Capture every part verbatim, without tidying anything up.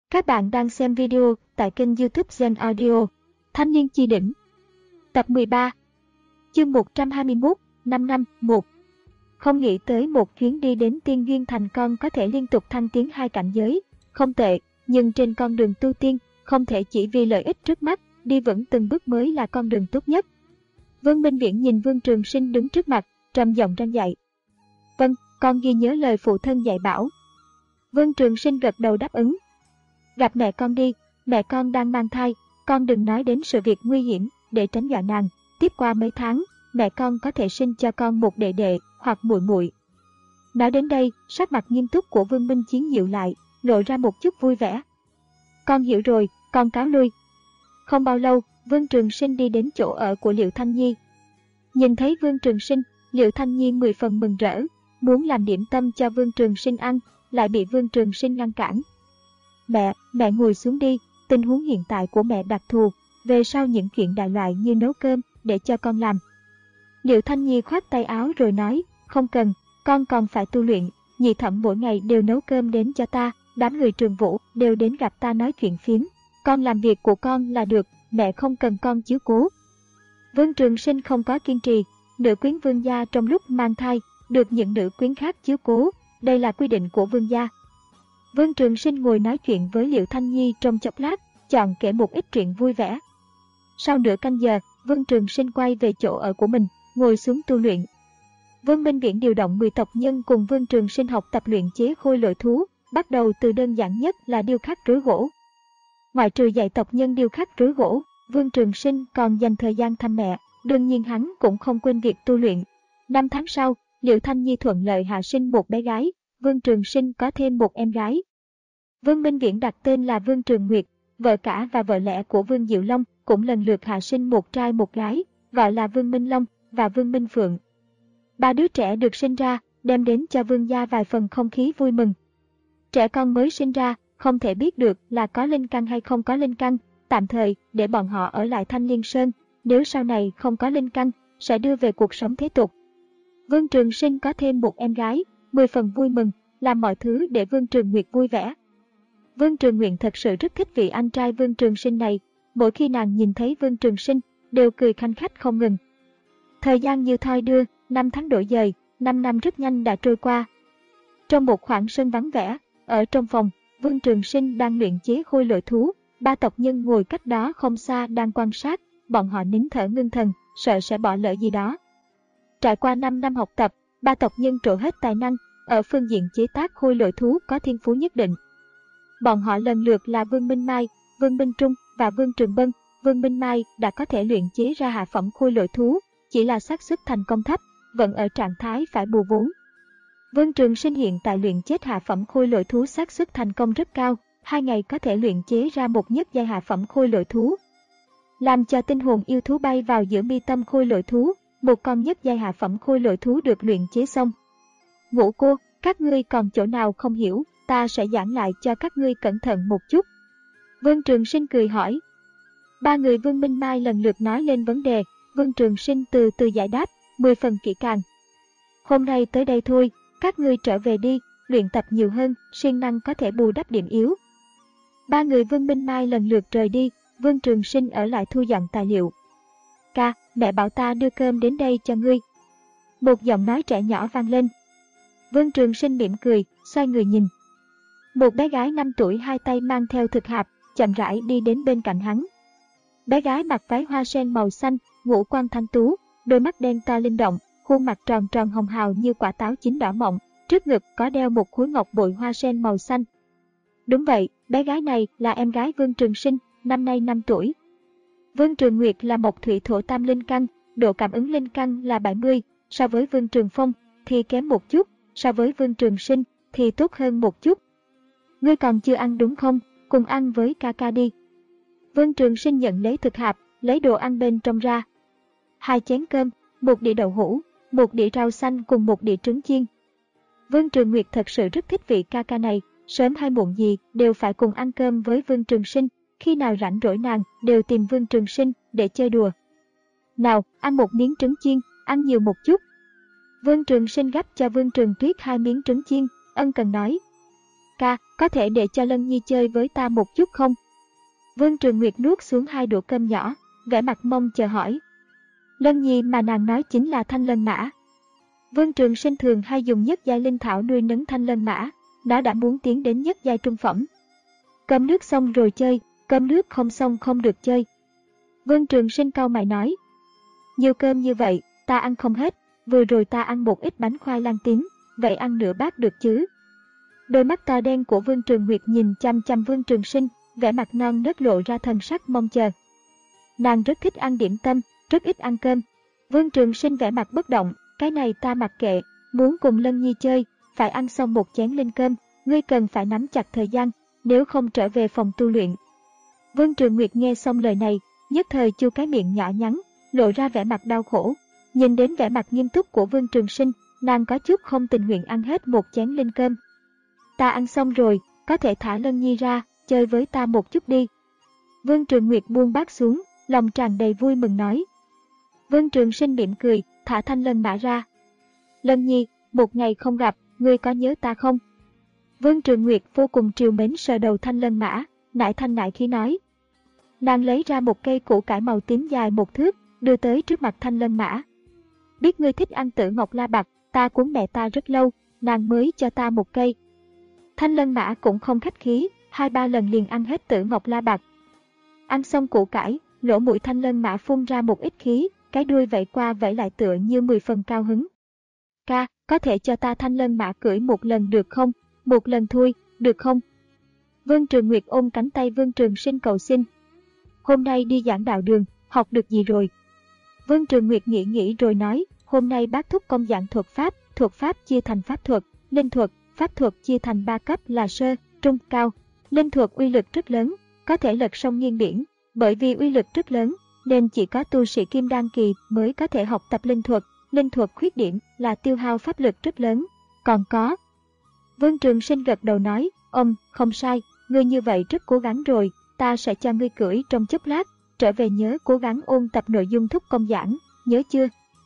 Các bạn đang xem video tại kênh YouTube Gen Audio. Thanh niên chi đỉnh. Tập mười ba. Chương một trăm hai mươi mốt, năm năm, một. Không nghĩ tới một chuyến đi đến Tiên Duyên Thành con có thể liên tục thăng tiến hai cảnh giới. Không tệ, nhưng trên con đường tu tiên, không thể chỉ vì lợi ích trước mắt, đi vững từng bước mới là con đường tốt nhất. Vương Minh Viễn nhìn Vương Trường Sinh đứng trước mặt, trầm giọng răn dạy. Vâng, con ghi nhớ lời phụ thân dạy bảo. Vương Trường Sinh gật đầu đáp ứng. Gặp mẹ con đi, mẹ con đang mang thai, con đừng nói đến sự việc nguy hiểm, để tránh dọa nàng. Tiếp qua mấy tháng, mẹ con có thể sinh cho con một đệ đệ hoặc muội muội. Nói đến đây, sắc mặt nghiêm túc của Vương Minh Chiến dịu lại, lộ ra một chút vui vẻ. Con hiểu rồi, con cáo lui. Không bao lâu, Vương Trường Sinh đi đến chỗ ở của Liệu Thanh Nhi. Nhìn thấy Vương Trường Sinh, Liệu Thanh Nhi mười phần mừng rỡ, muốn làm điểm tâm cho Vương Trường Sinh ăn, lại bị Vương Trường Sinh ngăn cản. Mẹ, mẹ ngồi xuống đi, tình huống hiện tại của mẹ đặc thù, về sau những chuyện đại loại như nấu cơm, để cho con làm. Liệu Thanh Nhi khoát tay áo rồi nói, không cần, con còn phải tu luyện, nhị thẩm mỗi ngày đều nấu cơm đến cho ta, đám người Trường Vũ đều đến gặp ta nói chuyện phiếm, con làm việc của con là được, mẹ không cần con chiếu cố. Vương Trường Sinh không có kiên trì, nữ quyến vương gia trong lúc mang thai, được những nữ quyến khác chiếu cố, đây là quy định của vương gia. Vương Trường Sinh ngồi nói chuyện với Liệu Thanh Nhi trong chốc lát, chọn kể một ít chuyện vui vẻ. Sau nửa canh giờ, Vương Trường Sinh quay về chỗ ở của mình, ngồi xuống tu luyện. Vương Minh Viễn điều động mười tộc nhân cùng Vương Trường Sinh học tập luyện chế khôi lỗi thú, bắt đầu từ đơn giản nhất là điêu khắc rối gỗ. Ngoại trừ dạy tộc nhân điêu khắc rối gỗ, Vương Trường Sinh còn dành thời gian thăm mẹ, đương nhiên hắn cũng không quên việc tu luyện. Năm tháng sau, Liệu Thanh Nhi thuận lợi hạ sinh một bé gái, Vương Trường Sinh có thêm một em gái. Vương Minh Viễn đặt tên là Vương Trường Nguyệt, vợ cả và vợ lẽ của Vương Diệu Long cũng lần lượt hạ sinh một trai một gái, gọi là Vương Minh Long và Vương Minh Phượng. Ba đứa trẻ được sinh ra, đem đến cho Vương gia vài phần không khí vui mừng. Trẻ con mới sinh ra, không thể biết được là có linh căn hay không có linh căn, tạm thời để bọn họ ở lại Thanh Liên Sơn, nếu sau này không có linh căn, sẽ đưa về cuộc sống thế tục. Vương Trường Sinh có thêm một em gái, mười phần vui mừng, làm mọi thứ để Vương Trường Nguyệt vui vẻ. Vương Trường Nguyện thật sự rất thích vị anh trai Vương Trường Sinh này, mỗi khi nàng nhìn thấy Vương Trường Sinh, đều cười khanh khách không ngừng. Thời gian như thoi đưa, năm tháng đổi dời, năm năm rất nhanh đã trôi qua. Trong một khoảng sân vắng vẻ, ở trong phòng, Vương Trường Sinh đang luyện chế khôi lỗi thú, ba tộc nhân ngồi cách đó không xa đang quan sát, bọn họ nín thở ngưng thần, sợ sẽ bỏ lỡ gì đó. Trải qua năm năm học tập, ba tộc nhân trổ hết tài năng, ở phương diện chế tác khôi lỗi thú có thiên phú nhất định. Bọn họ lần lượt là Vương Minh Mai, Vương Minh Trung và Vương Trường Bân. Vương Minh Mai đã có thể luyện chế ra hạ phẩm khôi lỗi thú, chỉ là xác suất thành công thấp, vẫn ở trạng thái phải bù vốn. Vương Trường Sinh hiện tại luyện chế hạ phẩm khôi lỗi thú xác suất thành công rất cao, hai ngày có thể luyện chế ra một nhất giai hạ phẩm khôi lỗi thú. Làm cho tinh hồn yêu thú bay vào giữa mi tâm khôi lỗi thú, một con nhất giai hạ phẩm khôi lỗi thú được luyện chế xong. Ngũ cô, các ngươi còn chỗ nào không hiểu, ta sẽ giảng lại cho các ngươi cẩn thận một chút. Vương Trường Sinh cười hỏi. Ba người Vương Minh Mai lần lượt nói lên vấn đề, Vương Trường Sinh từ từ giải đáp, mười phần kỹ càng. Hôm nay tới đây thôi, các ngươi trở về đi, luyện tập nhiều hơn, siêng năng có thể bù đắp điểm yếu. Ba người Vương Minh Mai lần lượt rời đi, Vương Trường Sinh ở lại thu dọn tài liệu. Ca, mẹ bảo ta đưa cơm đến đây cho ngươi. Một giọng nói trẻ nhỏ vang lên. Vương Trường Sinh mỉm cười, xoay người nhìn. Một bé gái năm tuổi hai tay mang theo thực hạp, chậm rãi đi đến bên cạnh hắn. Bé gái mặc váy hoa sen màu xanh, ngũ quan thanh tú, đôi mắt đen to linh động, khuôn mặt tròn tròn hồng hào như quả táo chín đỏ mọng, trước ngực có đeo một khối ngọc bội hoa sen màu xanh. Đúng vậy, bé gái này là em gái Vương Trường Sinh, năm nay năm tuổi. Vương Trường Nguyệt là mộc thủy thổ tam linh căn, độ cảm ứng linh căn là bảy mươi, so với Vương Trường Phong thì kém một chút, so với Vương Trường Sinh thì tốt hơn một chút. Ngươi còn chưa ăn đúng không? Cùng ăn với ca ca đi. Vương Trường Sinh nhận lấy thực hạp, lấy đồ ăn bên trong ra. Hai chén cơm, một đĩa đậu hũ, một đĩa rau xanh cùng một đĩa trứng chiên. Vương Trường Nguyệt thật sự rất thích vị ca ca này, sớm hay muộn gì đều phải cùng ăn cơm với Vương Trường Sinh, khi nào rảnh rỗi nàng đều tìm Vương Trường Sinh để chơi đùa. Nào, ăn một miếng trứng chiên, ăn nhiều một chút. Vương Trường Sinh gắp cho Vương Trường Tuyết hai miếng trứng chiên, ân cần nói. Ca, có thể để cho Lân Nhi chơi với ta một chút không? Vương Trường Nguyệt nuốt xuống hai đũa cơm nhỏ, vẻ mặt mong chờ hỏi. Lân Nhi mà nàng nói chính là Thanh Lân Mã. Vương Trường Sinh thường hay dùng nhất giai linh thảo nuôi nấng Thanh Lân Mã, nó đã muốn tiến đến nhất giai trung phẩm. Cơm nước xong rồi chơi, cơm nước không xong không được chơi. Vương Trường Sinh cau mày nói. Nhiều cơm như vậy, ta ăn không hết, vừa rồi ta ăn một ít bánh khoai lang tím, vậy ăn nửa bát được chứ? Đôi mắt to đen của Vương Trường Nguyệt nhìn chăm chăm Vương Trường Sinh, vẻ mặt non nớt lộ ra thần sắc mong chờ. Nàng rất thích ăn điểm tâm, rất ít ăn cơm. Vương Trường Sinh vẻ mặt bất động, cái này ta mặc kệ, muốn cùng Lân Nhi chơi, phải ăn xong một chén linh cơm, ngươi cần phải nắm chặt thời gian, nếu không trở về phòng tu luyện. Vương Trường Nguyệt nghe xong lời này, nhất thời chu cái miệng nhỏ nhắn, lộ ra vẻ mặt đau khổ. Nhìn đến vẻ mặt nghiêm túc của Vương Trường Sinh, nàng có chút không tình nguyện ăn hết một chén linh cơm. Ta ăn xong rồi, có thể thả Lân Nhi ra, chơi với ta một chút đi. Vương Trường Nguyệt buông bát xuống, lòng tràn đầy vui mừng nói. Vương Trường Sinh mỉm cười, thả Thanh Lân Mã ra. Lân Nhi, một ngày không gặp, ngươi có nhớ ta không? Vương Trường Nguyệt vô cùng trìu mến sờ đầu Thanh Lân Mã, nại thanh nại khí nói. Nàng lấy ra một cây củ cải màu tím dài một thước, đưa tới trước mặt Thanh Lân Mã. Biết ngươi thích ăn Tử Ngọc La Bạc, ta cuốn mẹ ta rất lâu, nàng mới cho ta một cây. Thanh Lân Mã cũng không khách khí, hai ba lần liền ăn hết Tử Ngọc La Bạc. Ăn xong củ cải, lỗ mũi Thanh Lân Mã phun ra một ít khí, cái đuôi vẫy qua vẫy lại tựa như mười phần cao hứng. Ca, có thể cho ta Thanh Lân Mã cưỡi một lần được không? Một lần thôi, được không? Vương Trường Nguyệt ôm cánh tay Vương Trường Sinh cầu xin. Hôm nay đi giảng đạo đường, học được gì rồi? Vương Trường Nguyệt nghĩ nghĩ rồi nói, hôm nay bác thúc công giảng thuật pháp, thuật pháp chia thành pháp thuật, linh thuật, pháp thuật chia thành ba cấp là sơ, trung, cao. Linh thuật uy lực rất lớn, có thể lật sông nghiêng biển, bởi vì uy lực rất lớn, nên chỉ có tu sĩ kim đan kỳ mới có thể học tập linh thuật. Linh thuật khuyết điểm là tiêu hao pháp lực rất lớn, còn có. Vương Trường Sinh gật đầu nói, ông, không sai, ngươi như vậy rất cố gắng rồi, ta sẽ cho ngươi cưỡi trong chốc lát, trở về nhớ cố gắng ôn tập nội dung thúc công giảng, nhớ chưa?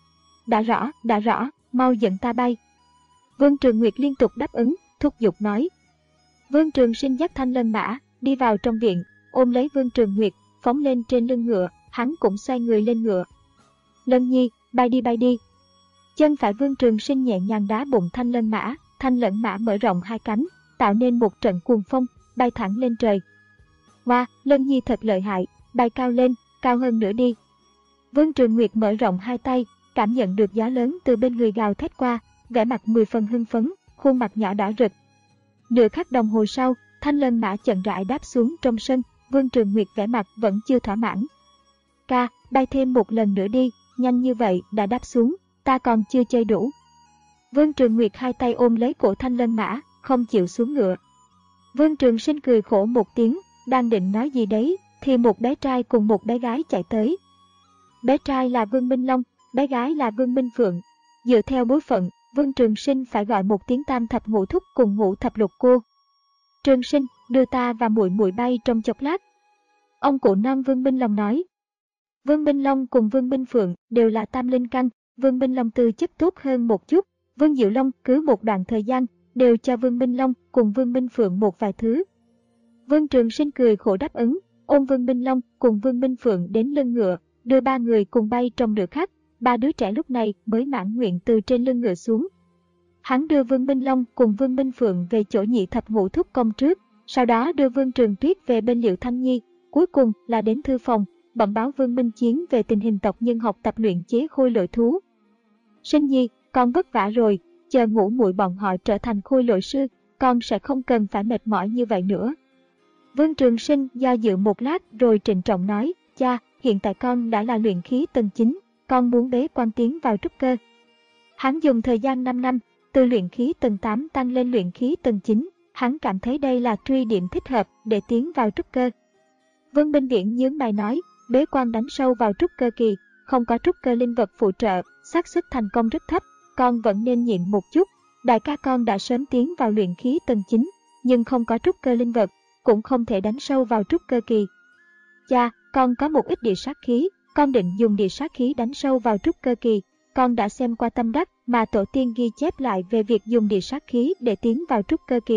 Đã rõ, đã rõ, mau dẫn ta bay. Vương Trường Nguyệt liên tục đáp ứng, thúc giục nói. Vương Trường Sinh dắt Thanh Lân Mã, đi vào trong viện, ôm lấy Vương Trường Nguyệt, phóng lên trên lưng ngựa, hắn cũng xoay người lên ngựa. Lân Nhi, bay đi bay đi. Chân phải Vương Trường Sinh nhẹ nhàng đá bụng Thanh Lân Mã, Thanh Lân Mã mở rộng hai cánh, tạo nên một trận cuồng phong, bay thẳng lên trời. Wow, Lân Nhi thật lợi hại, bay cao lên, cao hơn nữa đi. Vương Trường Nguyệt mở rộng hai tay, cảm nhận được gió lớn từ bên người gào thét qua, vẻ mặt mười phần hưng phấn, khuôn mặt nhỏ đỏ rực. Nửa khắc đồng hồ sau, Thanh Lân Mã chậm rãi đáp xuống trong sân, Vương Trường Nguyệt vẻ mặt vẫn chưa thỏa mãn. Ca, bay thêm một lần nữa đi, nhanh như vậy đã đáp xuống, ta còn chưa chơi đủ. Vương Trường Nguyệt hai tay ôm lấy cổ Thanh Lân Mã, không chịu xuống ngựa. Vương Trường Sinh cười khổ một tiếng, đang định nói gì đấy, thì một bé trai cùng một bé gái chạy tới. Bé trai là Vương Minh Long, bé gái là Vương Minh Phượng. Dựa theo bối phận, Vương Trường Sinh phải gọi một tiếng tam thập ngũ thúc cùng ngũ thập lục cô. Trường Sinh, đưa ta và muội muội bay trong chốc lát. Ông cụ non Vương Minh Long nói. Vương Minh Long cùng Vương Minh Phượng đều là tam linh căn, Vương Minh Long tư chất tốt hơn một chút. Vương Diệu Long cứ một đoạn thời gian đều cho Vương Minh Long cùng Vương Minh Phượng một vài thứ. Vương Trường Sinh cười khổ đáp ứng, ôm Vương Minh Long cùng Vương Minh Phượng đến lưng ngựa, đưa ba người cùng bay trong nửa khắc. Ba đứa trẻ lúc này mới mãn nguyện từ trên lưng ngựa xuống. Hắn đưa Vương Minh Long cùng Vương Minh Phượng về chỗ nhị thập ngũ thúc công trước, sau đó đưa Vương Trường Tuyết về bên Liệu Thanh Nhi, cuối cùng là đến thư phòng, bẩm báo Vương Minh Chiến về tình hình tộc nhân học tập luyện chế khôi lỗi thú. Sinh Nhi, con vất vả rồi, chờ ngũ muội bọn họ trở thành khôi lỗi sư, con sẽ không cần phải mệt mỏi như vậy nữa. Vương Trường Sinh do dự một lát rồi trịnh trọng nói, cha, hiện tại con đã là luyện khí tầng chín, con muốn bế quan tiến vào trúc cơ. Hắn dùng thời gian năm năm, từ luyện khí tầng tám tăng lên luyện khí tầng chín, hắn cảm thấy đây là truy điểm thích hợp để tiến vào trúc cơ. Vương Minh Viễn nhướng mày nói, bế quan đánh sâu vào trúc cơ kỳ, không có trúc cơ linh vật phụ trợ, xác suất thành công rất thấp, con vẫn nên nhịn một chút. Đại ca con đã sớm tiến vào luyện khí tầng chín, nhưng không có trúc cơ linh vật, cũng không thể đánh sâu vào trúc cơ kỳ. Cha, con có một ít địa sát khí, con định dùng địa sát khí đánh sâu vào trúc cơ kỳ. Con đã xem qua tâm đắc mà tổ tiên ghi chép lại về việc dùng địa sát khí để tiến vào trúc cơ kỳ.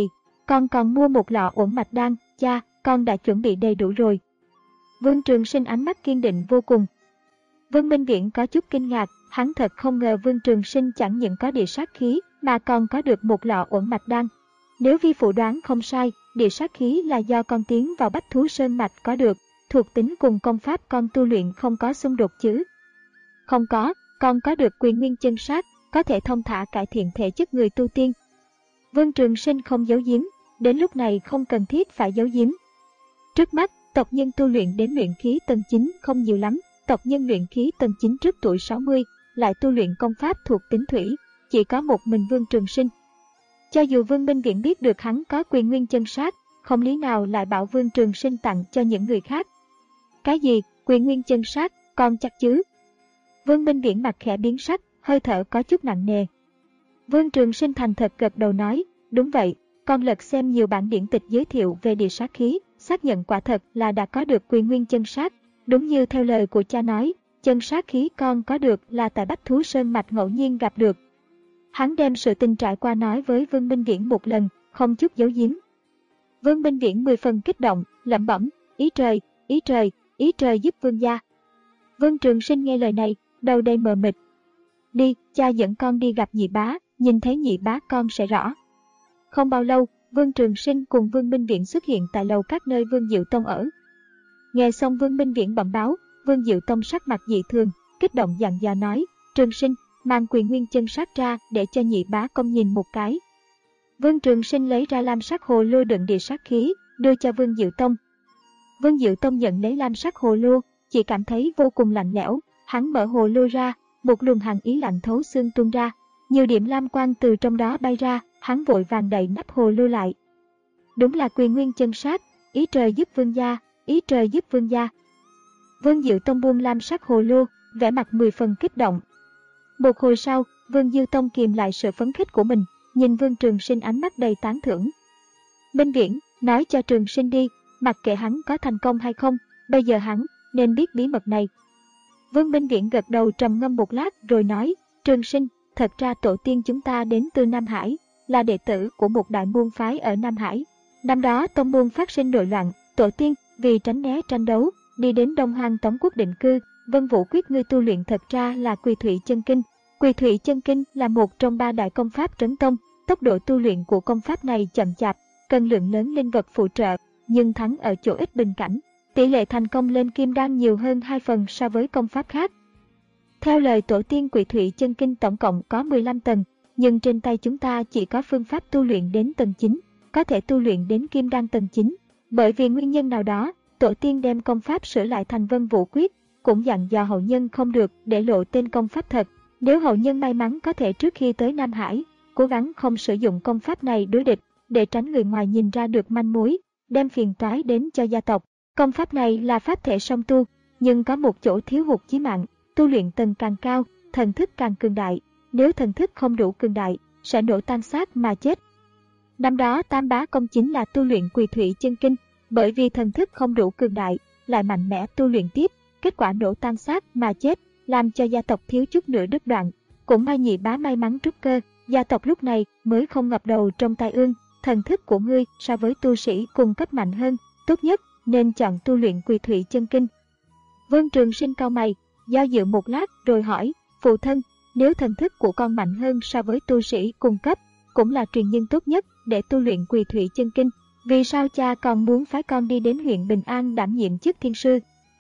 con còn mua một lọ uổng mạch đan, cha, con đã chuẩn bị đầy đủ rồi. Vương Trường Sinh ánh mắt kiên định vô cùng. Vương Minh Viễn có chút kinh ngạc, hắn thật không ngờ Vương Trường Sinh chẳng những có địa sát khí mà còn có được một lọ uổng mạch đan. Nếu vi phụ đoán không sai, địa sát khí là do con tiến vào Bách Thú Sơn Mạch có được, thuộc tính cùng công pháp con tu luyện không có xung đột chứ? Không có, con có được Quyền Nguyên Chân Sát, có thể thông thả cải thiện thể chất người tu tiên. Vương Trường Sinh không giấu giếm, đến lúc này không cần thiết phải giấu giếm. Trước mắt, tộc nhân tu luyện đến luyện khí tầng chín không nhiều lắm, tộc nhân luyện khí tầng chín trước tuổi sáu mươi, lại tu luyện công pháp thuộc tính thủy, chỉ có một mình Vương Trường Sinh. Cho dù Vương Minh Viễn biết được hắn có Quyền Nguyên Chân Sát, không lý nào lại bảo Vương Trường Sinh tặng cho những người khác. Cái gì, Quyền Nguyên Chân Sát, con chắc chứ? Vương Minh Viễn mặt khẽ biến sắc, hơi thở có chút nặng nề. Vương Trường Sinh thành thật gật đầu nói, đúng vậy, con lật xem nhiều bản điển tịch giới thiệu về địa sát khí, xác nhận quả thật là đã có được Quyền Nguyên Chân Sát. Đúng như theo lời của cha nói, chân sát khí con có được là tại Bách Thú Sơn Mạch ngẫu nhiên gặp được. Hắn đem sự tình trải qua nói với Vương Minh Viễn một lần, không chút giấu giếm. Vương Minh Viễn mười phần kích động, lẩm bẩm, ý trời, ý trời, ý trời giúp vương gia. Vương Trường Sinh nghe lời này, đầu đầy mờ mịt. Đi, cha dẫn con đi gặp nhị bá, nhìn thấy nhị bá con sẽ rõ. Không bao lâu, Vương Trường Sinh cùng Vương Minh Viễn xuất hiện tại lầu các nơi Vương Diệu Tông ở. Nghe xong Vương Minh Viễn bẩm báo, Vương Diệu Tông sắc mặt dị thường, kích động dặn dò nói, Trường Sinh, mang Quyền Nguyên Chân Sát ra để cho nhị bá công nhìn một cái. Vương Trường Sinh lấy ra lam sắc hồ lô đựng địa sát khí, đưa cho Vương Diệu Tông. Vương Diệu Tông nhận lấy lam sắc hồ lô, chỉ cảm thấy vô cùng lạnh lẽo, hắn mở hồ lô ra, một luồng hàn ý lạnh thấu xương tuôn ra, nhiều điểm lam quang từ trong đó bay ra, hắn vội vàng đậy nắp hồ lô lại. Đúng là Quyền Nguyên Chân Sát, ý trời giúp vương gia, ý trời giúp vương gia. Vương Diệu Tông buông lam sắc hồ lô, vẻ mặt mười phần kích động. Một hồi sau, Vương Diệu Tông kìm lại sự phấn khích của mình, nhìn Vương Trường Sinh ánh mắt đầy tán thưởng. Minh Viễn, nói cho Trường Sinh đi, mặc kệ hắn có thành công hay không, bây giờ hắn nên biết bí mật này. Vương Minh Viễn gật đầu trầm ngâm một lát rồi nói, Trường Sinh, thật ra tổ tiên chúng ta đến từ Nam Hải, là đệ tử của một đại môn phái ở Nam Hải. Năm đó tông môn phát sinh nội loạn, tổ tiên vì tránh né tranh đấu, đi đến Đông Hoang Tống quốc định cư. Vân Vũ Quyết ngươi tu luyện thật ra là Quỳ Thủy Chân Kinh. Quỳ Thủy Chân Kinh là một trong ba đại công pháp trấn tông, tốc độ tu luyện của công pháp này chậm chạp, cần lượng lớn linh vật phụ trợ, nhưng thắng ở chỗ ít bình cảnh. Tỷ lệ thành công lên kim đan nhiều hơn hai phần so với công pháp khác. Theo lời tổ tiên, Quỳ Thủy Chân Kinh tổng cộng có mười lăm tầng, nhưng trên tay chúng ta chỉ có phương pháp tu luyện đến tầng chín, có thể tu luyện đến kim đan tầng chín. Bởi vì nguyên nhân nào đó, tổ tiên đem công pháp sửa lại thành Vân Vũ Quyết, cũng dặn dò hậu nhân không được để lộ tên công pháp thật. Nếu hậu nhân may mắn có thể trước khi tới Nam Hải, cố gắng không sử dụng công pháp này đối địch, để tránh người ngoài nhìn ra được manh mối, đem phiền toái đến cho gia tộc. Công pháp này là pháp thể song tu, nhưng có một chỗ thiếu hụt chí mạng, tu luyện tầng càng cao, thần thức càng cường đại. Nếu thần thức không đủ cường đại, sẽ nổ tan xác mà chết. Năm đó Tam Bá Công chính là tu luyện Quỳ Thủy Chân Kinh, bởi vì thần thức không đủ cường đại, lại mạnh mẽ tu luyện tiếp, kết quả nổ tan xác mà chết, làm cho gia tộc thiếu chút nữa đứt đoạn. Cũng may nhị bá may mắn trút cơ, gia tộc lúc này mới không ngập đầu trong tai ương. Thần thức của ngươi so với tu sĩ cùng cấp mạnh hơn, tốt nhất nên chọn tu luyện Quỳ Thủy Chân Kinh. Vương Trường Sinh cau mày, do dự một lát rồi hỏi, phụ thân, nếu thần thức của con mạnh hơn so với tu sĩ cùng cấp, cũng là truyền nhân tốt nhất để tu luyện Quỳ Thủy Chân Kinh, vì sao cha còn muốn phái con đi đến huyện Bình An đảm nhiệm chức thiên sư?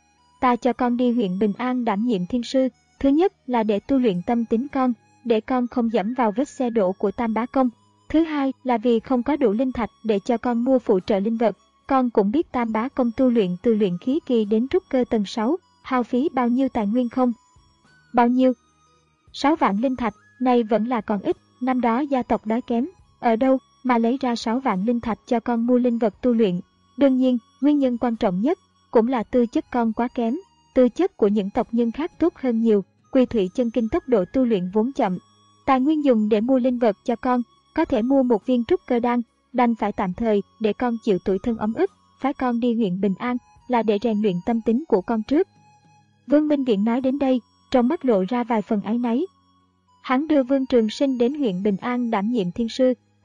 Ta cho con đi huyện Bình An đảm nhiệm thiên sư, thứ nhất là để tu luyện tâm tính con, để con không dẫm vào vết xe đổ của Tam Bá Công. Thứ hai là vì không có đủ linh thạch để cho con mua phụ trợ linh vật. Con cũng biết Tam Bá Công tu luyện từ luyện khí kỳ đến trúc cơ tầng sáu, hao phí bao nhiêu tài nguyên không? Bao nhiêu? sáu vạn linh thạch, này vẫn là còn ít, năm đó gia tộc đói kém, ở đâu mà lấy ra sáu vạn linh thạch cho con mua linh vật tu luyện. Đương nhiên, nguyên nhân quan trọng nhất cũng là tư chất con quá kém, tư chất của những tộc nhân khác tốt hơn nhiều. Quỳ Thủy Chân Kinh tốc độ tu luyện vốn chậm, tài nguyên dùng để mua linh vật cho con có thể mua một viên trúc cơ đan, đành phải tạm thời để con chịu tủi thân ấm ức, phái con đi huyện Bình An là để rèn luyện tâm tính của con trước. Vương Minh Viễn nói đến đây, trong mắt lộ ra vài phần áy náy. Hắn đưa Vương Trường Sinh đến huyện Bình An đảm nhiệm thiên sư,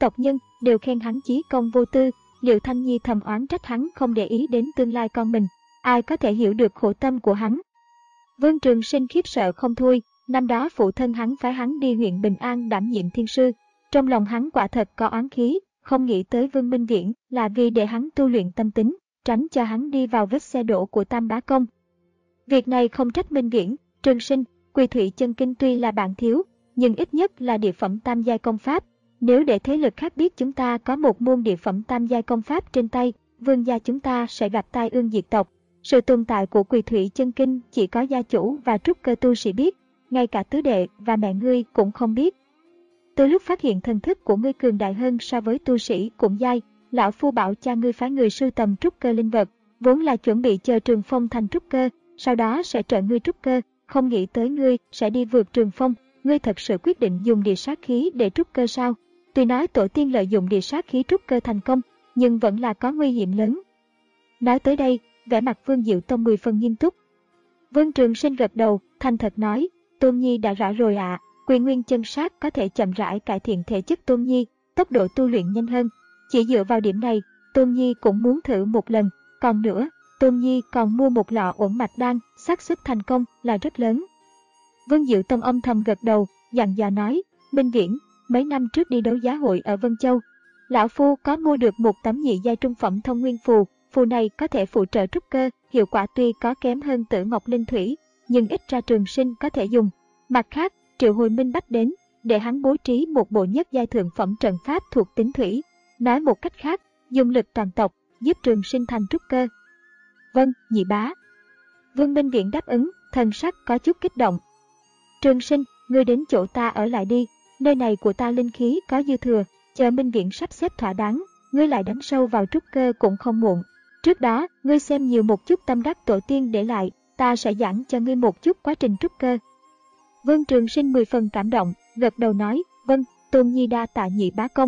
tộc nhân đều khen hắn chí công vô tư. Liệu Thanh Nhi thầm oán trách hắn không để ý đến tương lai con mình. Ai có thể hiểu được khổ tâm của hắn. Vương Trường Sinh khiếp sợ không thôi. Năm đó phụ thân hắn phái hắn đi huyện Bình An đảm nhiệm thiên sư. Trong lòng hắn quả thật có oán khí, không nghĩ tới Vương Minh Viễn là vì để hắn tu luyện tâm tính, tránh cho hắn đi vào vết xe đổ của Tam Bá Công. Việc này không trách Minh Viễn, Trường Sinh, Quỳ Thủy Chân Kinh tuy là bạn thiếu, nhưng ít nhất là địa phẩm tam giai công pháp. Nếu để thế lực khác biết chúng ta có một môn địa phẩm tam giai công pháp trên tay, vương gia chúng ta sẽ gặp tai ương diệt tộc. Sự tồn tại của Quỳ Thủy Chân Kinh chỉ có gia chủ và trúc cơ tu sĩ biết, ngay cả tứ đệ và mẹ ngươi cũng không biết. Từ lúc phát hiện thần thức của ngươi cường đại hơn so với tu sĩ cũng giai, lão phu bảo cha ngươi phái người sưu tầm trúc cơ linh vật, vốn là chuẩn bị chờ Trường Phong thành trúc cơ, sau đó sẽ trợ ngươi trúc cơ, không nghĩ tới ngươi sẽ đi vượt Trường Phong. Ngươi thật sự quyết định dùng địa sát khí để trúc cơ sao? Tuy nói tổ tiên lợi dụng địa sát khí trúc cơ thành công, nhưng vẫn là có nguy hiểm lớn. Nói tới đây, vẻ mặt Vương Diệu Tông mười phần nghiêm túc. Vương Trường Sinh gật đầu, thành thật nói, Tôn Nhi đã rõ rồi ạ. À. Quy Nguyên chân sát có thể chậm rãi cải thiện thể chất Tôn Nhi, tốc độ tu luyện nhanh hơn. Chỉ dựa vào điểm này, Tôn Nhi cũng muốn thử một lần. Còn nữa, Tôn Nhi còn mua một lọ uẩn mạch đan, xác suất thành công là rất lớn. Vương Diệu Tông âm thầm gật đầu, dặn dò nói, Minh Viễn, mấy năm trước đi đấu giá hội ở Vân Châu, lão phu có mua được một tấm nhị giai trung phẩm thông nguyên phù, phù này có thể phụ trợ trúc cơ, hiệu quả tuy có kém hơn Tử Ngọc Linh Thủy, nhưng ít ra Trường Sinh có thể dùng. Mặt khác, triệu hồi Minh Bách đến, để hắn bố trí một bộ nhất giai thượng phẩm trận pháp thuộc tính thủy. Nói một cách khác, dùng lực toàn tộc, giúp Trường Sinh thành trúc cơ. Vâng, nhị bá. Vương Minh Viễn đáp ứng, thần sắc có chút kích động. Trường Sinh, ngươi đến chỗ ta ở lại đi, nơi này của ta linh khí có dư thừa, chờ Minh Viễn sắp xếp thỏa đáng, ngươi lại đánh sâu vào trúc cơ cũng không muộn. Trước đó, ngươi xem nhiều một chút tâm đắc tổ tiên để lại, ta sẽ giảng cho ngươi một chút quá trình trúc cơ. Vương Trường Sinh mười phần cảm động, gật đầu nói, vâng, Tôn Nhi đa tạ nhị bá công.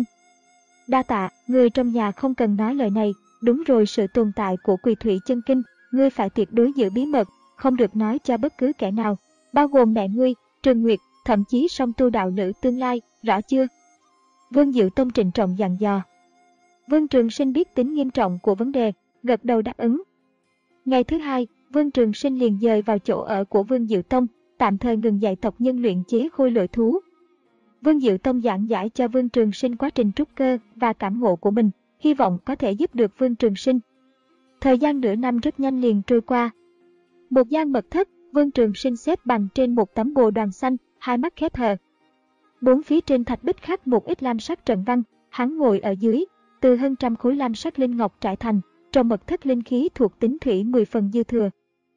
Đa tạ, người trong nhà không cần nói lời này, đúng rồi, sự tồn tại của Quỳ Thủy Chân Kinh, ngươi phải tuyệt đối giữ bí mật, không được nói cho bất cứ kẻ nào, bao gồm mẹ ngươi, Trường Nguyệt, thậm chí song tu đạo lữ tương lai, rõ chưa? Vương Diệu Tông trịnh trọng dặn dò. Vương Trường Sinh biết tính nghiêm trọng của vấn đề, gật đầu đáp ứng. Ngày thứ hai, Vương Trường Sinh liền dời vào chỗ ở của Vương Diệu Tông, tạm thời ngừng dạy tộc nhân luyện chế khôi lỗi thú. Vương Diệu Tông giảng giải cho Vương Trường Sinh quá trình trúc cơ và cảm ngộ của mình, hy vọng có thể giúp được Vương Trường Sinh. Thời gian nửa năm rất nhanh liền trôi qua. Một gian mật thất, Vương Trường Sinh xếp bằng trên một tấm bồ đoàn xanh, hai mắt khép hờ. Bốn phía trên thạch bích khắc một ít lam sắc trận văn, hắn ngồi ở dưới, từ hơn trăm khối lam sắc linh ngọc trải thành, trong mật thất linh khí thuộc tính thủy mười phần dư thừa.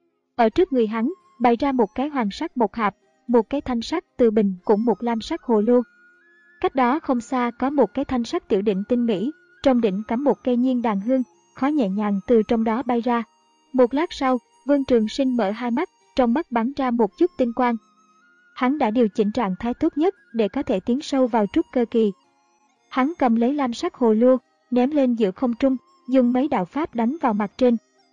Ở trước người hắn, bày ra một cái hoàng sắc một hạp, một cái thanh sắc từ bình cũng một lam sắc hồ lô. Cách đó không xa có một cái thanh sắc tiểu đỉnh tinh mỹ, trong đỉnh cắm một cây nhiên đàn hương, khói nhẹ nhàng từ trong đó bay ra. Một lát sau, Vương Trường Sinh mở hai mắt, trong mắt bắn ra một chút tinh quang. Hắn đã điều chỉnh trạng thái tốt nhất để có thể tiến sâu vào trúc cơ kỳ. Hắn cầm lấy lam sắc hồ lô, ném lên giữa không trung, dùng mấy đạo pháp đánh vào mặt trên.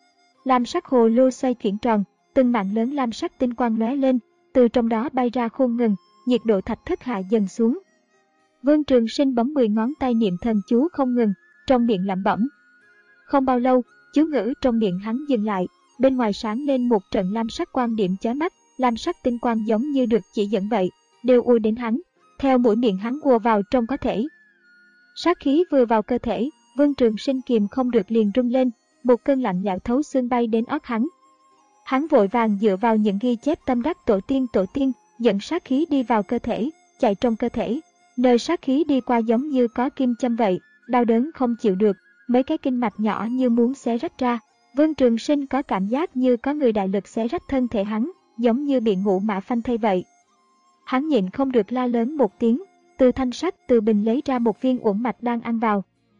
Lam sắc hồ lô xoay chuyển tròn, từng mảng lớn lam sắc tinh quang lóe lên, từ trong đó bay ra không ngừng, nhiệt độ thạch thất hạ dần xuống. Vương Trường Sinh bấm mười ngón tay niệm thần chú không ngừng, trong miệng lẩm bẩm. Không bao lâu, chú ngữ trong miệng hắn dừng lại, bên ngoài sáng lên một trận lam sắc quang điểm chói mắt, lam sắc tinh quang giống như được chỉ dẫn vậy, đều ùa đến hắn, theo mũi miệng hắn ùa vào trong cơ thể. Sát khí vừa vào cơ thể, Vương Trường Sinh kìm không được liền rung lên, một cơn lạnh lẽo thấu xương bay đến óc hắn. Hắn vội vàng dựa vào những ghi chép tâm đắc tổ tiên tổ tiên, dẫn sát khí đi vào cơ thể, chạy trong cơ thể. Nơi sát khí đi qua giống như có kim châm vậy, đau đớn không chịu được, mấy cái kinh mạch nhỏ như muốn xé rách ra. Vương Trường Sinh có cảm giác như có người đại lực xé rách thân thể hắn, giống như bị ngũ mã phanh thây vậy. Hắn nhịn không được la lớn một tiếng, từ thanh sắt từ bình lấy ra một viên uẩn mạch đan ăn vào.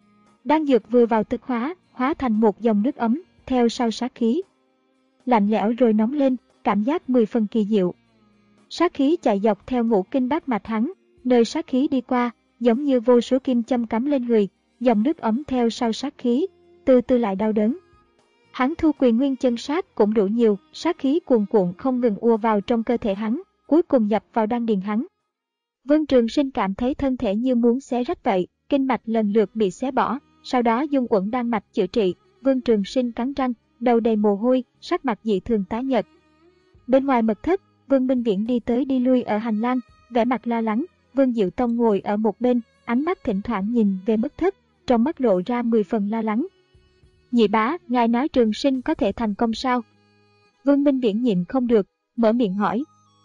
Đan dược vừa vào thực hóa, hóa thành một dòng nước ấm, theo sau sát khí. Lạnh lẽo rồi nóng lên, cảm giác mười phần kỳ diệu. Sát khí chạy dọc theo ngũ kinh bát mạch hắn, nơi sát khí đi qua, giống như vô số kim châm cắm lên người, dòng nước ấm theo sau sát khí, từ từ lại đau đớn. Hắn thu quyền nguyên chân sát cũng đủ nhiều, sát khí cuồn cuộn không ngừng ùa vào trong cơ thể hắn, cuối cùng nhập vào đan điền hắn. Vương Trường Sinh cảm thấy thân thể như muốn xé rách vậy, kinh mạch lần lượt bị xé bỏ, sau đó dung uẩn đan mạch chữa trị. Vương Trường Sinh cắn răng, đầu đầy mồ hôi, sắc mặt dị thường tái nhợt. Bên ngoài mật thất, Vương Minh Viễn đi tới đi lui ở hành lang, vẻ mặt lo lắng. Vương Diệu Tông ngồi ở một bên, ánh mắt thỉnh thoảng nhìn về mật thất, trong mắt lộ ra mười phần lo lắng. Nhị bá, ngài nói Trường Sinh có thể thành công sao? Vương Minh Viễn nhịn không được, mở miệng hỏi.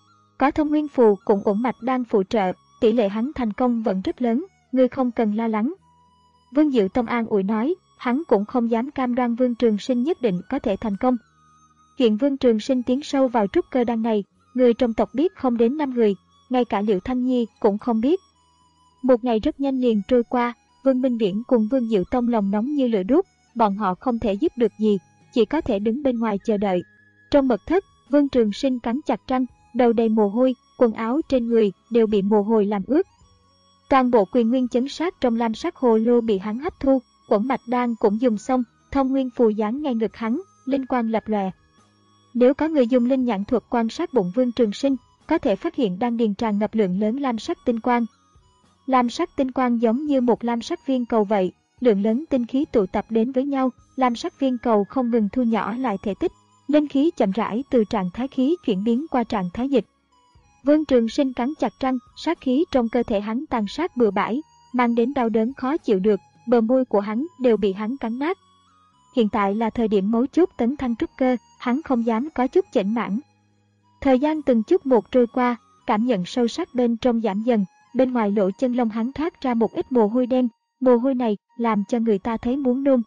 Có thông nguyên phù cùng uẩn mạch đang phụ trợ, tỷ lệ hắn thành công vẫn rất lớn, ngươi không cần lo lắng. Vương Diệu Tông an ủi nói, hắn cũng không dám cam đoan Vương Trường Sinh nhất định có thể thành công. Chuyện Vương Trường Sinh tiến sâu vào trúc cơ đan này, người trong tộc biết không đến năm người, ngay cả Liệu Thanh Nhi cũng không biết. Một ngày rất nhanh liền trôi qua, Vương Minh Viễn cùng Vương Diệu Tông lòng nóng như lửa đốt, bọn họ không thể giúp được gì, chỉ có thể đứng bên ngoài chờ đợi. Trong mật thất, Vương Trường Sinh cắn chặt răng, đầu đầy mồ hôi, quần áo trên người đều bị mồ hôi làm ướt. Toàn bộ quyền nguyên chấn sát trong lam sắc hồ lô bị hắn hấp thu, uẩn mạch đan cũng dùng xong, thông nguyên phù dán ngay ngực hắn, linh quang lập lòe. Nếu có người dùng linh nhãn thuật quan sát bụng Vương Trường Sinh, có thể phát hiện đan điền tràn ngập lượng lớn lam sắc tinh quang. Lam sắc tinh quang giống như một lam sắc viên cầu vậy, lượng lớn tinh khí tụ tập đến với nhau, lam sắc viên cầu không ngừng thu nhỏ lại thể tích, linh khí chậm rãi từ trạng thái khí chuyển biến qua trạng thái dịch. Vương Trường Sinh cắn chặt răng, sát khí trong cơ thể hắn tàn sát bừa bãi, mang đến đau đớn khó chịu được, bờ môi của hắn đều bị hắn cắn nát. Hiện tại là thời điểm mấu chốt tấn thăng trúc cơ, hắn không dám có chút chểnh mảng. Thời gian từng chút một trôi qua, cảm nhận sâu sắc bên trong giảm dần, bên ngoài lỗ chân lông hắn thoát ra một ít mồ hôi đen, mồ hôi này làm cho người ta thấy muốn nôn.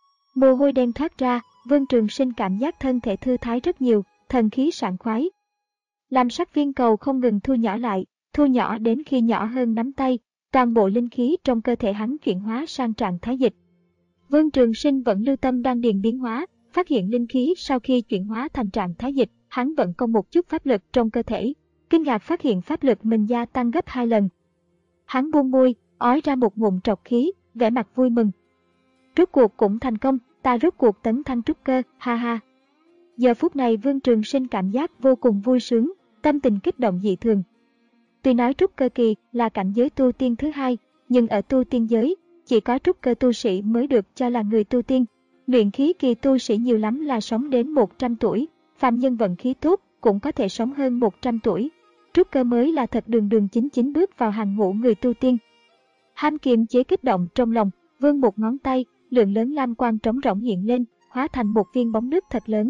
Mồ hôi đen thoát ra, Vương Trường Sinh cảm giác thân thể thư thái rất nhiều, thần khí sảng khoái. Lam sắc viên cầu không ngừng thu nhỏ lại, thu nhỏ đến khi nhỏ hơn nắm tay, toàn bộ linh khí trong cơ thể hắn chuyển hóa sang trạng thái dịch. Vương Trường Sinh vẫn lưu tâm đan điền biến hóa, phát hiện linh khí sau khi chuyển hóa thành trạng thái dịch, hắn vẫn còn một chút pháp lực trong cơ thể, kinh ngạc phát hiện pháp lực mình gia tăng gấp hai lần. Hắn buông môi, ói ra một ngụm trọc khí, vẻ mặt vui mừng. Rốt cuộc cũng thành công, ta rốt cuộc tấn thăng trúc cơ, ha ha. Giờ phút này Vương Trường Sinh cảm giác vô cùng vui sướng, tâm tình kích động dị thường. Tuy nói trúc cơ kỳ là cảnh giới tu tiên thứ hai, nhưng ở tu tiên giới, chỉ có trúc cơ tu sĩ mới được cho là người tu tiên. Luyện khí kỳ tu sĩ nhiều lắm là sống đến một trăm tuổi, phàm nhân vận khí tốt cũng có thể sống hơn một trăm tuổi. Trúc cơ mới là thật đường đường chính chính bước vào hàng ngũ người tu tiên. Ham kiềm chế kích động trong lòng, vươn một ngón tay, lượng lớn lam quang trống rỗng hiện lên, hóa thành một viên bóng nước thật lớn.